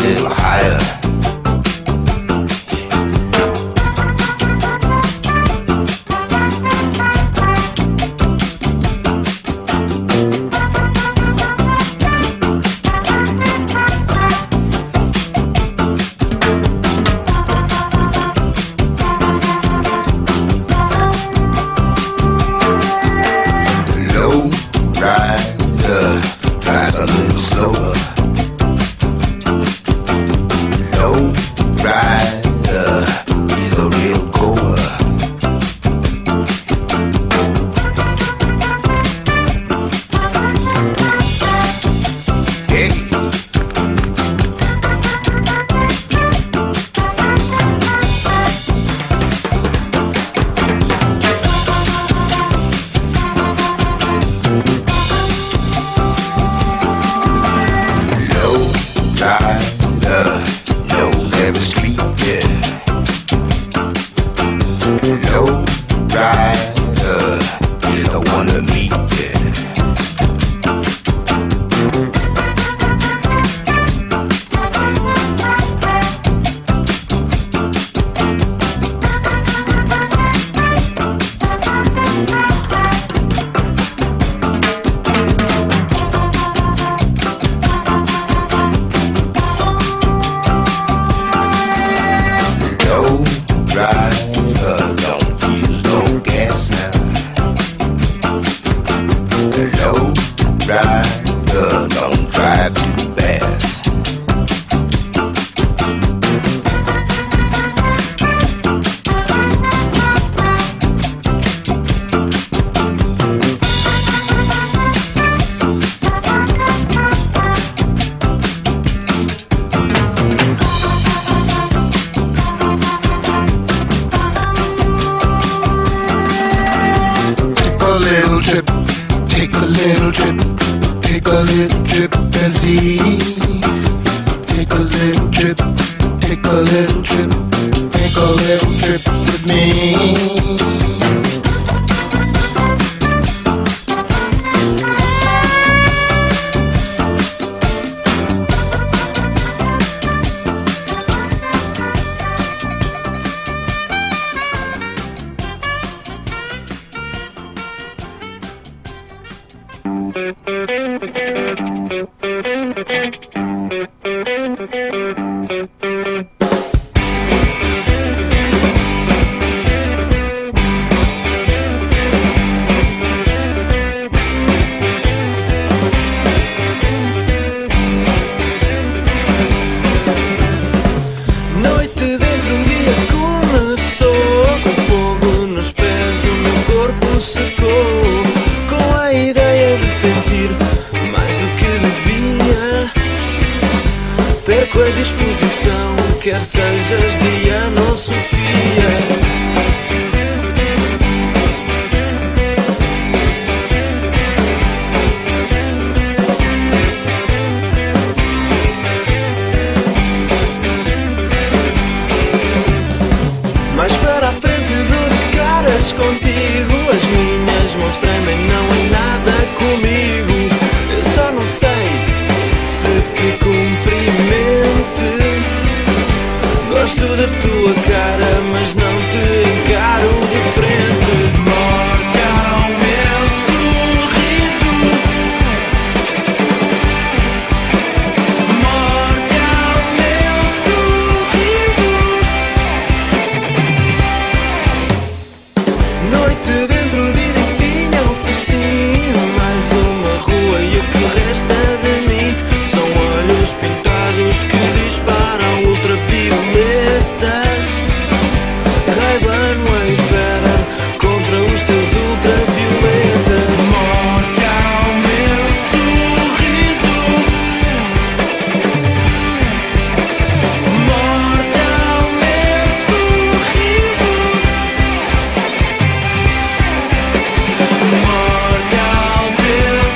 little higher.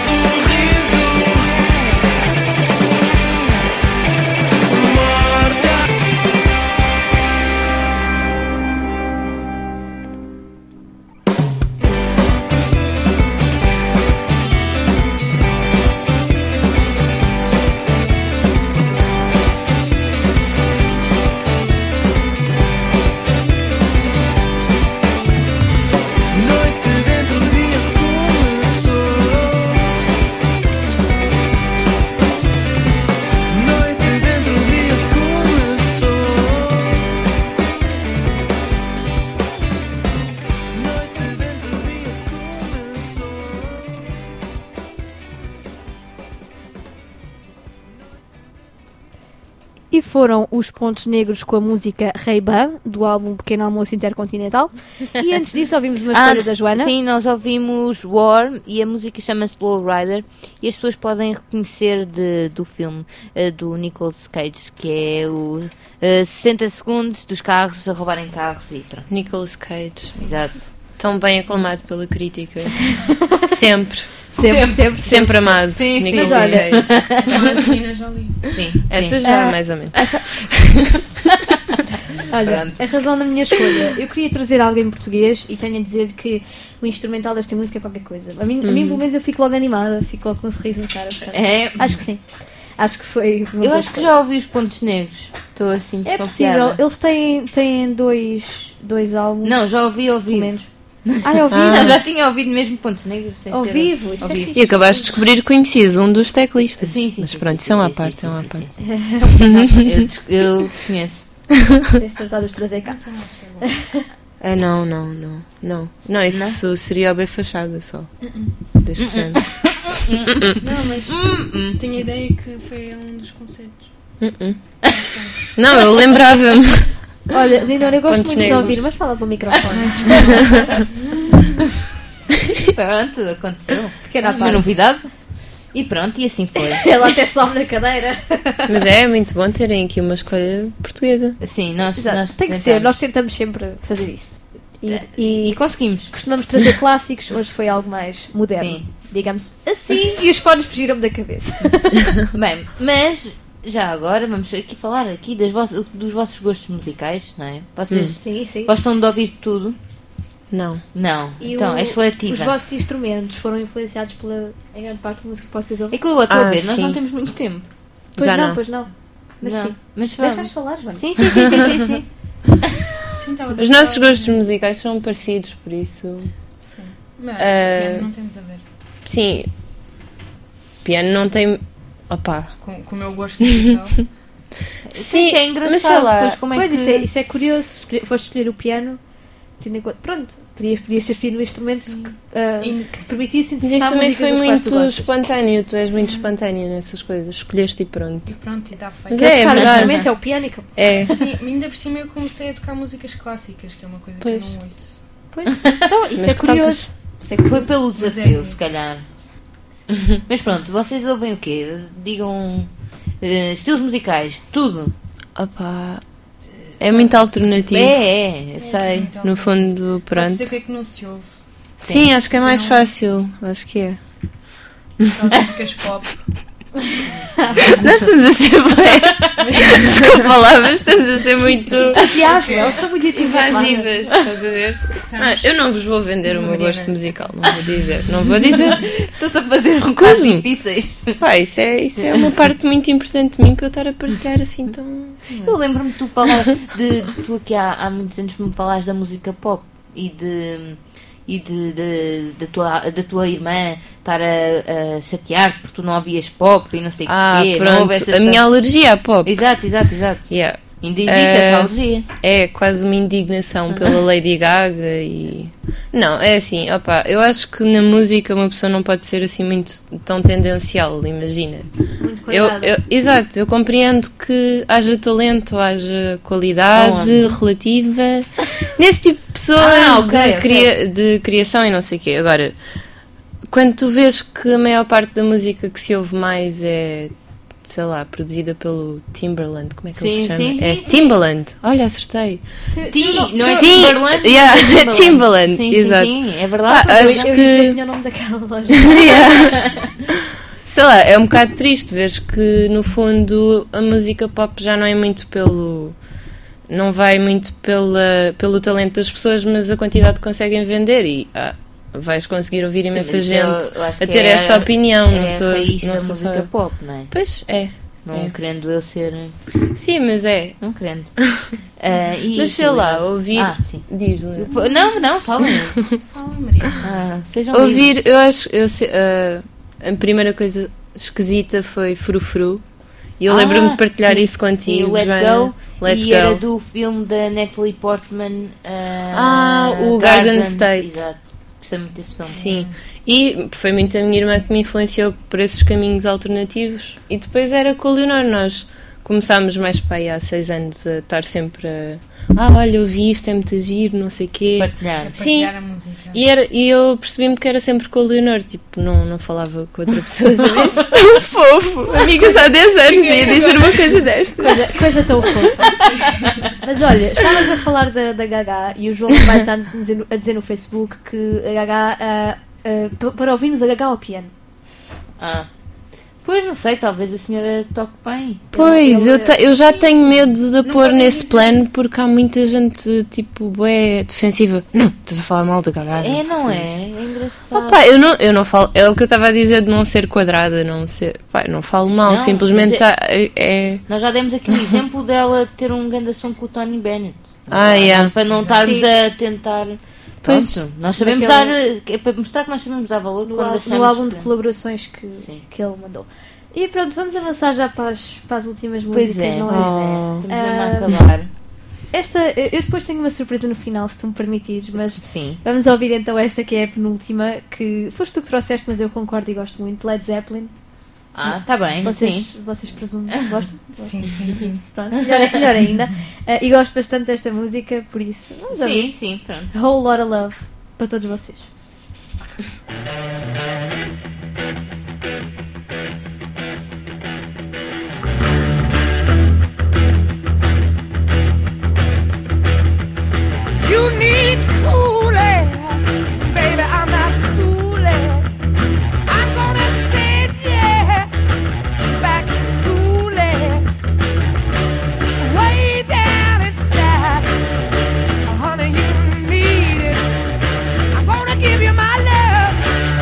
Morte foram os Pontos Negros com a música Ray-Ban, do álbum Pequeno Almoço Intercontinental. E antes disso ouvimos uma escolha Ah, da Joana. Sim, nós ouvimos War e a música chama-se Blow Rider e as pessoas podem reconhecer de, do filme eh, do Nicolas Cage, que é o eh, sessenta segundos dos carros a roubarem carros e pronto. Nicolas Cage. Exato. Tão bem aclamado pela crítica. sempre. Sempre, sempre, Sempre amado. Sim, sim. Nicolas Mas olha, Cage. Angelina Jolie. Sim, Essa sim. já, Ah. mais ou menos. Olha, Pronto. a razão da minha escolha, eu queria trazer alguém português e tenho a dizer que o instrumental desta música é qualquer coisa. A mim, a mim Uhum. pelo menos, eu fico logo animada, fico logo com um sorriso na cara. portanto, É. Acho que sim. Acho que foi uma Eu boa acho que escolha. já ouvi os Pontos Negros. Estou assim É desconfiada. possível, eles têm, têm dois, dois álbuns. Não, já ouvi ao pelo vivo. menos. Ah, eu ouvi. Não, já tinha ouvido mesmo Pontos Negros. sem Ao ser- vivo, isso ao é vivo. fixe. E acabaste de descobrir que conhecias um dos teclistas. Sim, sim. Mas sim, pronto, sim, isso é uma sim, parte, sim, é uma sim, parte. sim, sim. Eu, des- eu conheço. Tens tratado de os trazer cá. Ah, não, não, não. Não, não isso seria a B fachada só. Deste género. Não, mas tenho a ideia que foi um dos concertos. Uh-uh. Não, eu lembrava-me. Olha, Leonor, eu gosto Pontos muito negros. de ouvir, mas fala para o microfone. Pronto, aconteceu. Pequena Uma parte. novidade. E pronto, e assim foi. Ela até sobe na cadeira. Mas é muito bom terem aqui uma escolha portuguesa. Sim, nós, Exato, nós tem que tentamos. ser, nós tentamos sempre fazer isso. E, E, e conseguimos. costumamos trazer clássicos, hoje foi algo mais moderno. Sim. Digamos assim, e os fones fugiram-me da cabeça. Bem, mas já agora vamos aqui falar aqui das vossas, dos vossos gostos musicais, não é? Vocês Sim, sim. gostam de ouvir tudo? Não. Não. E Então, o- é seletiva. Os vossos instrumentos foram influenciados pela em grande parte da música que vocês ouvem? É que eu estou a Ah, ver, nós sim. não temos muito tempo. Pois Já não, não. pois não. Mas Não. sim. Mas Deixas vamos. falar, Joana. Sim, sim, sim, sim, sim, sim. Sim, estavas a Os falar- nossos gostos musicais são parecidos, por isso. Sim. Mas Ah, piano não temos a ver. Sim. Piano não tem. Opa. Com, com o meu gosto musical. Sim, Isso é mas engraçado. sei lá. Depois como é Pois, que... isso, é, isso é curioso. Escolher, foste escolher o piano, tendo em conta. Pronto, podias, podias ter escolhido um instrumento que, ah, E- que te permitisse Mas isso interpretar também músicas foi das quais tu muito gostas. espontâneo. Tu és muito espontâneo nessas coisas. Escolheste e pronto. E pronto, e está feito. Mas Mas é, é, cara, verdade. instrumentos é o piano e acabou. É. Sim, ainda por cima eu comecei a tocar músicas clássicas, que é uma coisa Pois. que eu não ouço. Pois. Então, isso Mas é que curioso. Isso é Foi curioso. pelo Mas é desafio, muito. se calhar. Mas pronto, vocês ouvem o quê? Digam eh, estilos musicais, tudo. Opa. É muito alternativo. É, é, eu sei. Então, No fundo, pode pronto. ser o que é que não se ouve. Sim, acho que é mais Não. fácil. Acho que é. Só músicas pop. Nós estamos a ser bem. Desculpa lá, mas estamos a ser muito Entusiasmo, eles estão muito entusiasmados. invasivas. Estás a ver? Ah, eu não vos vou vender o meu Mariana. gosto musical. Não vou dizer. Não vou dizer. Estou-se a fazer recusos Recuso-me. difíceis. Pá, isso é, isso é uma parte muito importante de mim para eu estar a partilhar assim tão. Eu lembro-me de tu falar de, de tu aqui há, há muitos anos me falares da música pop e de e de, de, da, tua, da tua irmã estar a, a chatear-te porque tu não ouvias pop e não sei o Ah, quê. Não pronto. houve essa A minha alergia a pop. Exato, exato, exato. Yeah. Ainda existe Eh, essa alergia. É quase uma indignação pela Lady Gaga e... Não, é assim, opa, eu acho que na música uma pessoa não pode ser assim muito tão tendencial, imagina. Muito Eu, cuidado. eu- exato, eu compreendo que haja talento, haja qualidade Aonde? relativa nesse tipo de pessoas Ah, ok, de, ok. cria- de criação e não sei o quê. Agora, quando tu vês que a maior parte da música que se ouve mais é, sei lá, produzida pelo Timbaland, como é que ele Sim, se chama? sim, é sim, sim. Timbaland, olha, acertei. Tim, não é Tim- Timberland? yeah, é Timberland. Timbaland, sim, exato. Sim, sim, é verdade. Ah, Eu, acho eu que- ia dizer que tinha o nome daquela loja. Yeah. Sei lá, é um bocado triste ver que no fundo a música pop já não é muito pelo. Não vai muito pela, pelo talento das pessoas, mas a quantidade que conseguem vender e ah, vais conseguir ouvir imensa mas isso gente eu- eu acho a que ter é- esta opinião. É não sou, a raiz não da sou só música eu. pop, não é? Pois é. Não É. querendo eu ser. Sim, mas é. Não querendo. Ah, e Mas sei tu, lá, Helena? ouvir. Ah, sim. Diz, Helena. Eu- Não, não, fala. Fala, Maria. Ah, sejam Ouvir, livres. eu acho. Eu, sei- ah, a primeira coisa esquisita foi frufru. E eu Ah, lembro-me de partilhar sim, isso contigo. Sim, o Let Joana. Go. Let e Go. era do filme da Natalie Portman. Ah, ah, o Garden State. Exato. Gostei muito desse filme. Sim, e foi muito a minha irmã que me influenciou por esses caminhos alternativos. E depois era com a Leonor, nós começámos mais para aí há seis anos a estar sempre a ah, olha, eu vi isto, é muito giro, não sei o quê. Partilhar. Sim. Partilhar a música. E, era, e eu percebi-me que era sempre com a Leonor, tipo, não, não falava com outra pessoa sobre isso. Tão fofo! Amigas há dez anos ia dizer uma coisa desta. Coisa, coisa tão fofa. Mas olha, estavas a falar da, da Gaga e o João vai estar a dizer, a dizer no Facebook que a Gaga, ah, ah, para ouvirmos a Gaga ao piano. Ah. Pois, não sei, talvez a senhora toque bem. Pois, eu, te, eu já tenho medo de a pôr nesse plano porque há muita gente, tipo, bué defensiva. Não, estás a falar mal da Gaga. É, não é? Isso. É engraçado. Opa, eu não, eu não falo, é o que eu estava a dizer de não ser quadrada, não ser, pá, eu não falo mal, Não, simplesmente mas tá, é, é... Nós já demos aqui o exemplo dela ter um grande som com o Tony Bennett. Ah, yeah. Para não estarmos Sim. a tentar... Pois. Pronto, nós sabemos Naquele- dar... É para mostrar que nós sabemos dar valor No, quando al- achamos no álbum de que- colaborações que, Sim. que ele mandou. E pronto, vamos avançar já para as, para as últimas Pois músicas, é, não pois é? é. Estamos mesmo a Ah, acabar. Esta, eu depois tenho uma surpresa no final, se tu me permitires, mas Sim. vamos ouvir então esta que é a penúltima, que foste tu que trouxeste, mas eu concordo e gosto muito, Led Zeppelin. Ah, está bem, Vocês, sim. vocês presumem, gostam? Sim, sim, sim. Pronto, melhor, melhor ainda. Ah, e gosto bastante desta música, por isso vamos Sim, ouvir. sim, pronto. A Whole Lotta Love, para todos vocês. You need cooling, baby. I'm not fooling. I'm gonna send you back to schooling, way down inside. Honey, you need it. I'm gonna give you my love.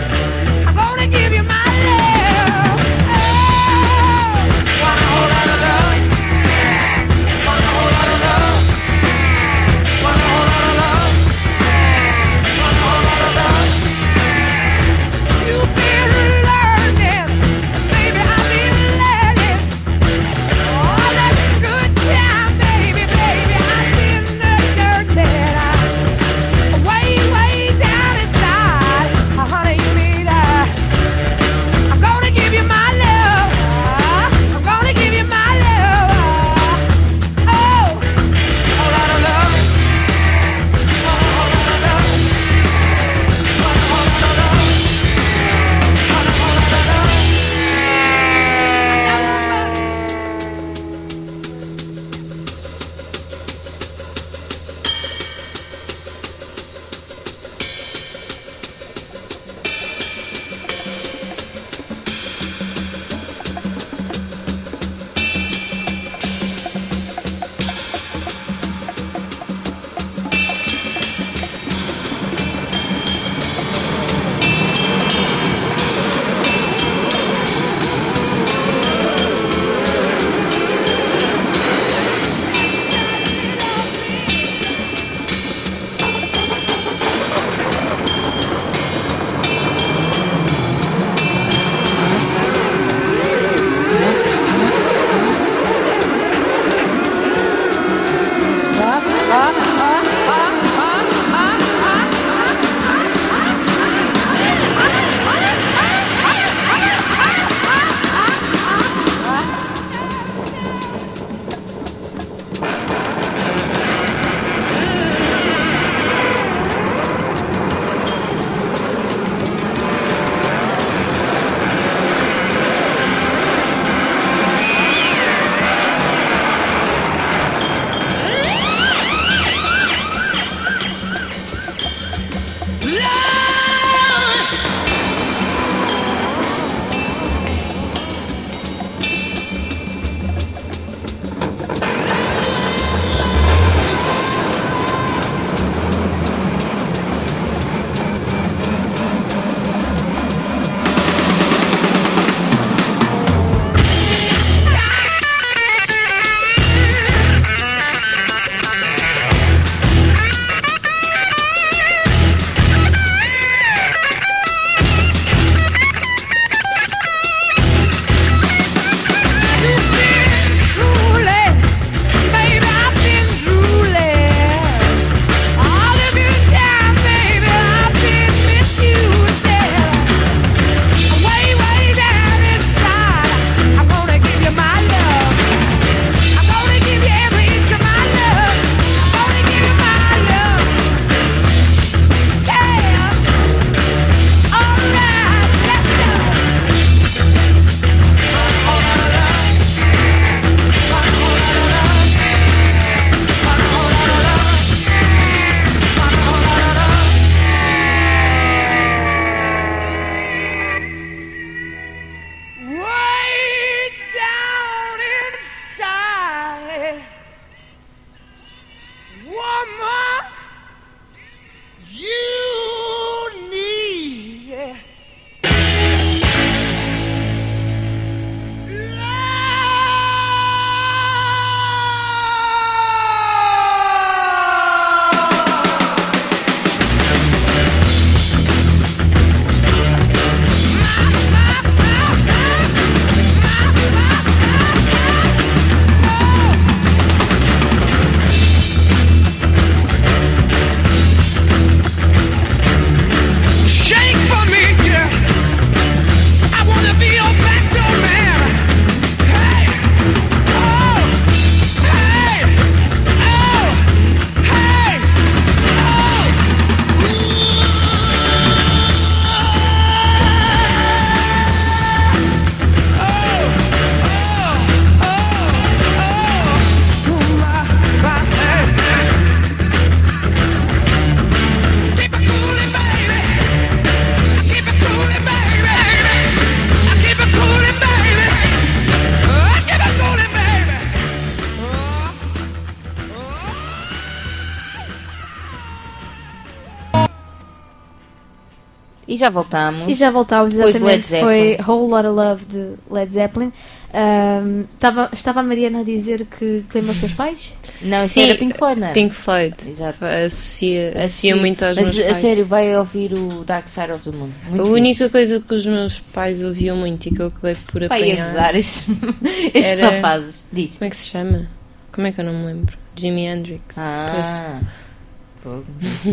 E já voltámos. E já voltámos, Depois exatamente. Led Foi Zeppelin. Whole Lotta Love de Led Zeppelin. Um, tava, estava a Mariana a dizer que, que lembra os seus pais? Não, isso Sim, era Pink Floyd, não era? Pink Floyd. Exato. Associa, Assim, associa muito aos mas meus a pais. sério, vai ouvir o Dark Side of the Moon. Muito a fixe. única coisa que os meus pais ouviam muito e que eu acabei por Pai, apanhar... ia gozar estes, estes era- rapazes. Diz. Como é que se chama? Como é que eu não me lembro? Jimi Hendrix. Ah. Fogo.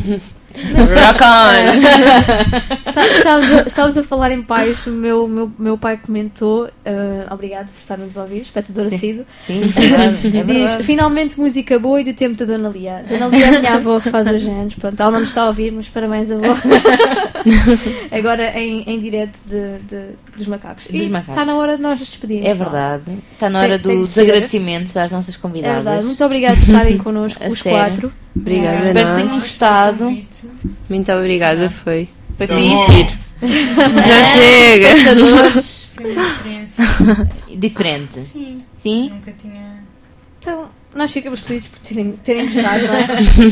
Rock on! Está- Estavas a, estavas a falar em pais. O meu, meu, meu pai comentou, uh, obrigado por estar a nos ouvir, espectador Sim. assíduo. Sim, é verdade, é Diz, verdade. finalmente música boa e do tempo da Dona Lia. Dona Lia é a minha avó que faz os anos. Pronto, ela não nos está a ouvir, mas parabéns, avó. Agora em, em direto de, de- dos macacos. Dos e macacos. está na hora de nós nos despedirmos. É verdade. Está na hora Tem- tem dos que ser. agradecimentos às nossas É convidadas. verdade. Muito obrigado por estarem connosco, A os sério. quatro. Obrigada a Espero que tenham nós. gostado. Muito obrigada, foi. Foi Tá fixe. Já chega. Espectadores. Foi uma experiência. Diferente. Sim. Sim? Nunca tinha. Então, nós ficamos felizes por terem, terem gostado, não é?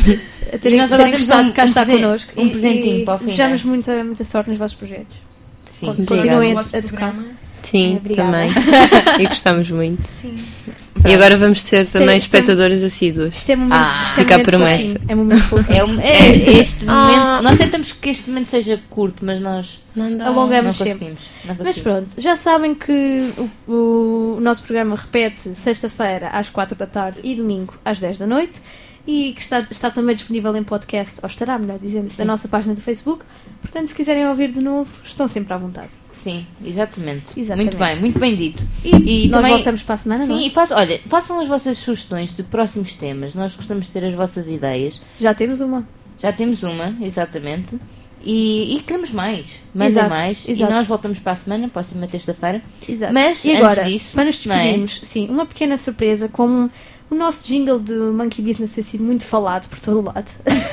E terem, nós agora terem temos gostado um- de cá um estar presen- connosco. um presentinho e, para o fim, desejamos não é? muita, muita sorte nos vossos projetos. Sim. Con- Obrigada. Continuem O a, vosso a tocar. programa. Sim, Obrigada. também. E gostamos muito. Sim. E agora vamos ser Isto é- também isto é- espectadoras assíduas. Isto é momento, Ah, isto é fica a momento promessa. fofinho, É momento fofinho. É, um- é este Ah. momento. Nós tentamos que este momento seja curto, mas nós Não dá. não Alongamos sempre. conseguimos. Não Mas conseguimos. pronto, já sabem que o, o- o nosso programa repete sexta-feira às quatro da tarde e domingo às dez da noite e que está, está também disponível em podcast, ou estará, melhor dizendo, da nossa página do Facebook. Portanto, se quiserem ouvir de novo, estão sempre à vontade. Sim, exatamente. Exatamente. Muito bem, muito bem dito. E, nós também- voltamos para a semana, não Sim, é? e façam, olha, façam as vossas sugestões de próximos temas. Nós gostamos de ter as vossas ideias. Já temos uma. Já temos uma, exatamente. E, e queremos mais. Mandem Exato, mais. exato. E nós voltamos para a semana, próxima terça-feira. Exato. Mas, e antes agora, disso, para nos não é? despedirmos, sim, uma pequena surpresa, como o nosso jingle de Monkey Business tem sido muito falado por todo o lado.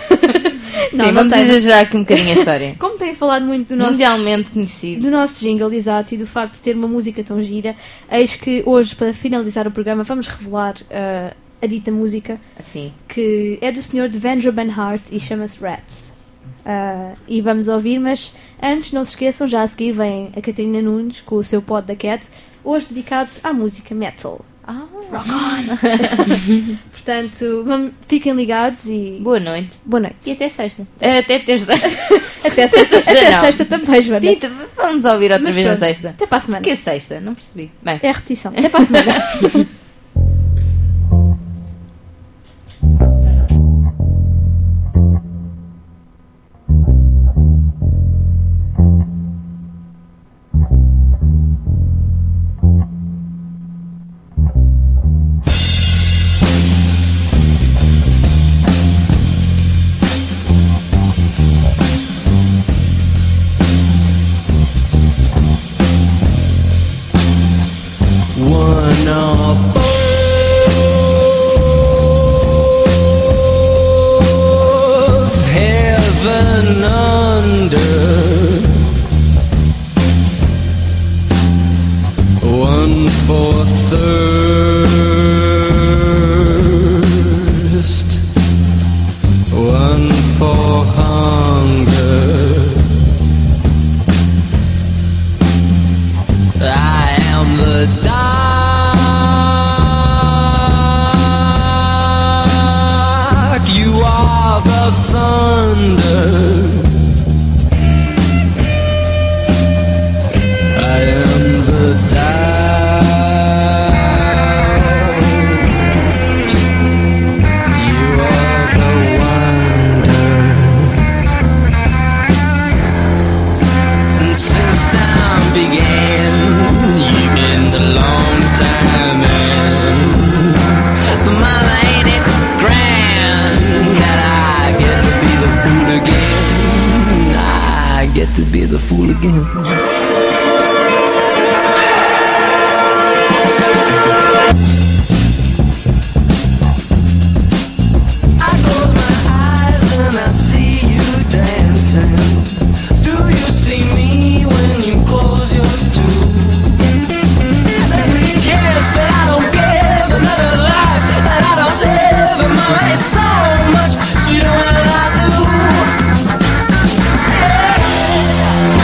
Sim, vamos tem. exagerar aqui um bocadinho a história. Como tem falado muito do nosso, Mundialmente conhecido. do nosso jingle, exato, e do facto de ter uma música tão gira, eis que hoje, para finalizar o programa, vamos revelar ah, a dita música, Assim. que é do senhor Devendra Banhart e chama-se Rats. Ah, e vamos ouvir, mas antes, não se esqueçam, já a seguir vem a Catarina Nunes com o seu Pod da Cat, hoje dedicado à música metal. Ah, Rock on! Portanto, vamos, fiquem ligados e boa noite. boa noite. E até sexta. Eh, Até terça. Até sexta, até Não. sexta também, Joana. Sim, t- vamos ouvir outra Mas vez na pronto, sexta. Até para a semana. Que é sexta? Não percebi. Bem. É a repetição. Até para a semana. One up above, heaven under. One for thirst, one for hunger. I am the dark, you are the thunder. I am the doubt, you are the wonder. And since time began, you've been the long time man. But mama, ain't it grand that I get to be the fool again? I get to be the fool again. I close my eyes and I see you dancing. Do you see me when you close yours too? Is every kiss that I don't give another life that I don't live? And mama, it's so much sweeter when I do. Yeah.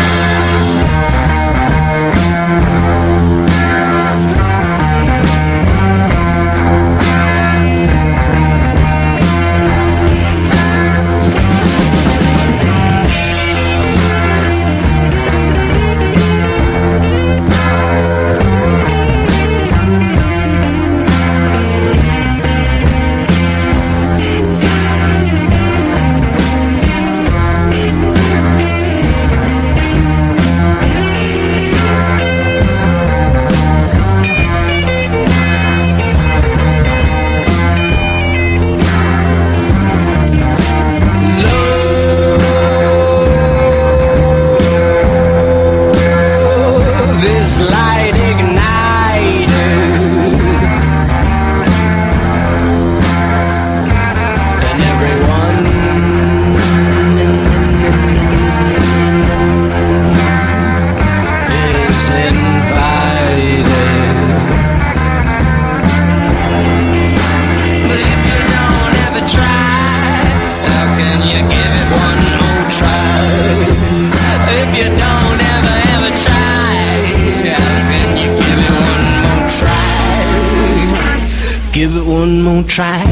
don't try.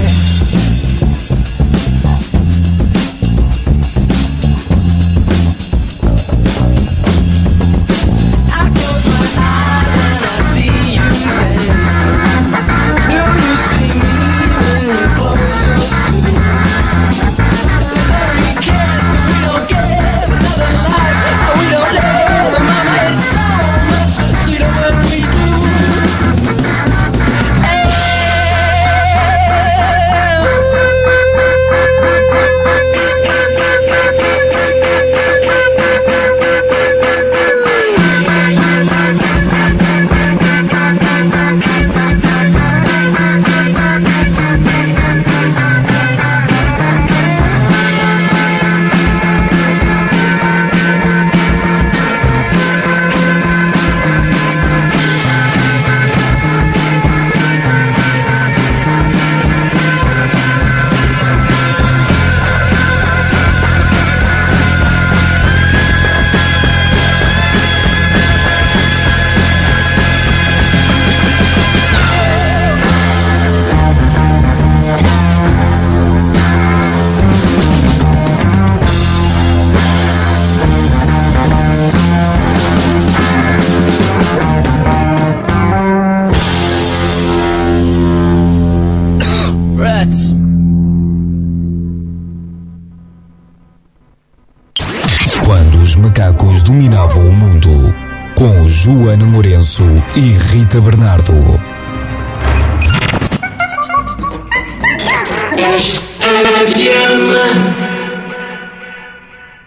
Quando os macacos dominavam o mundo, com Joana Lourenço e Rita Bernardo. S F M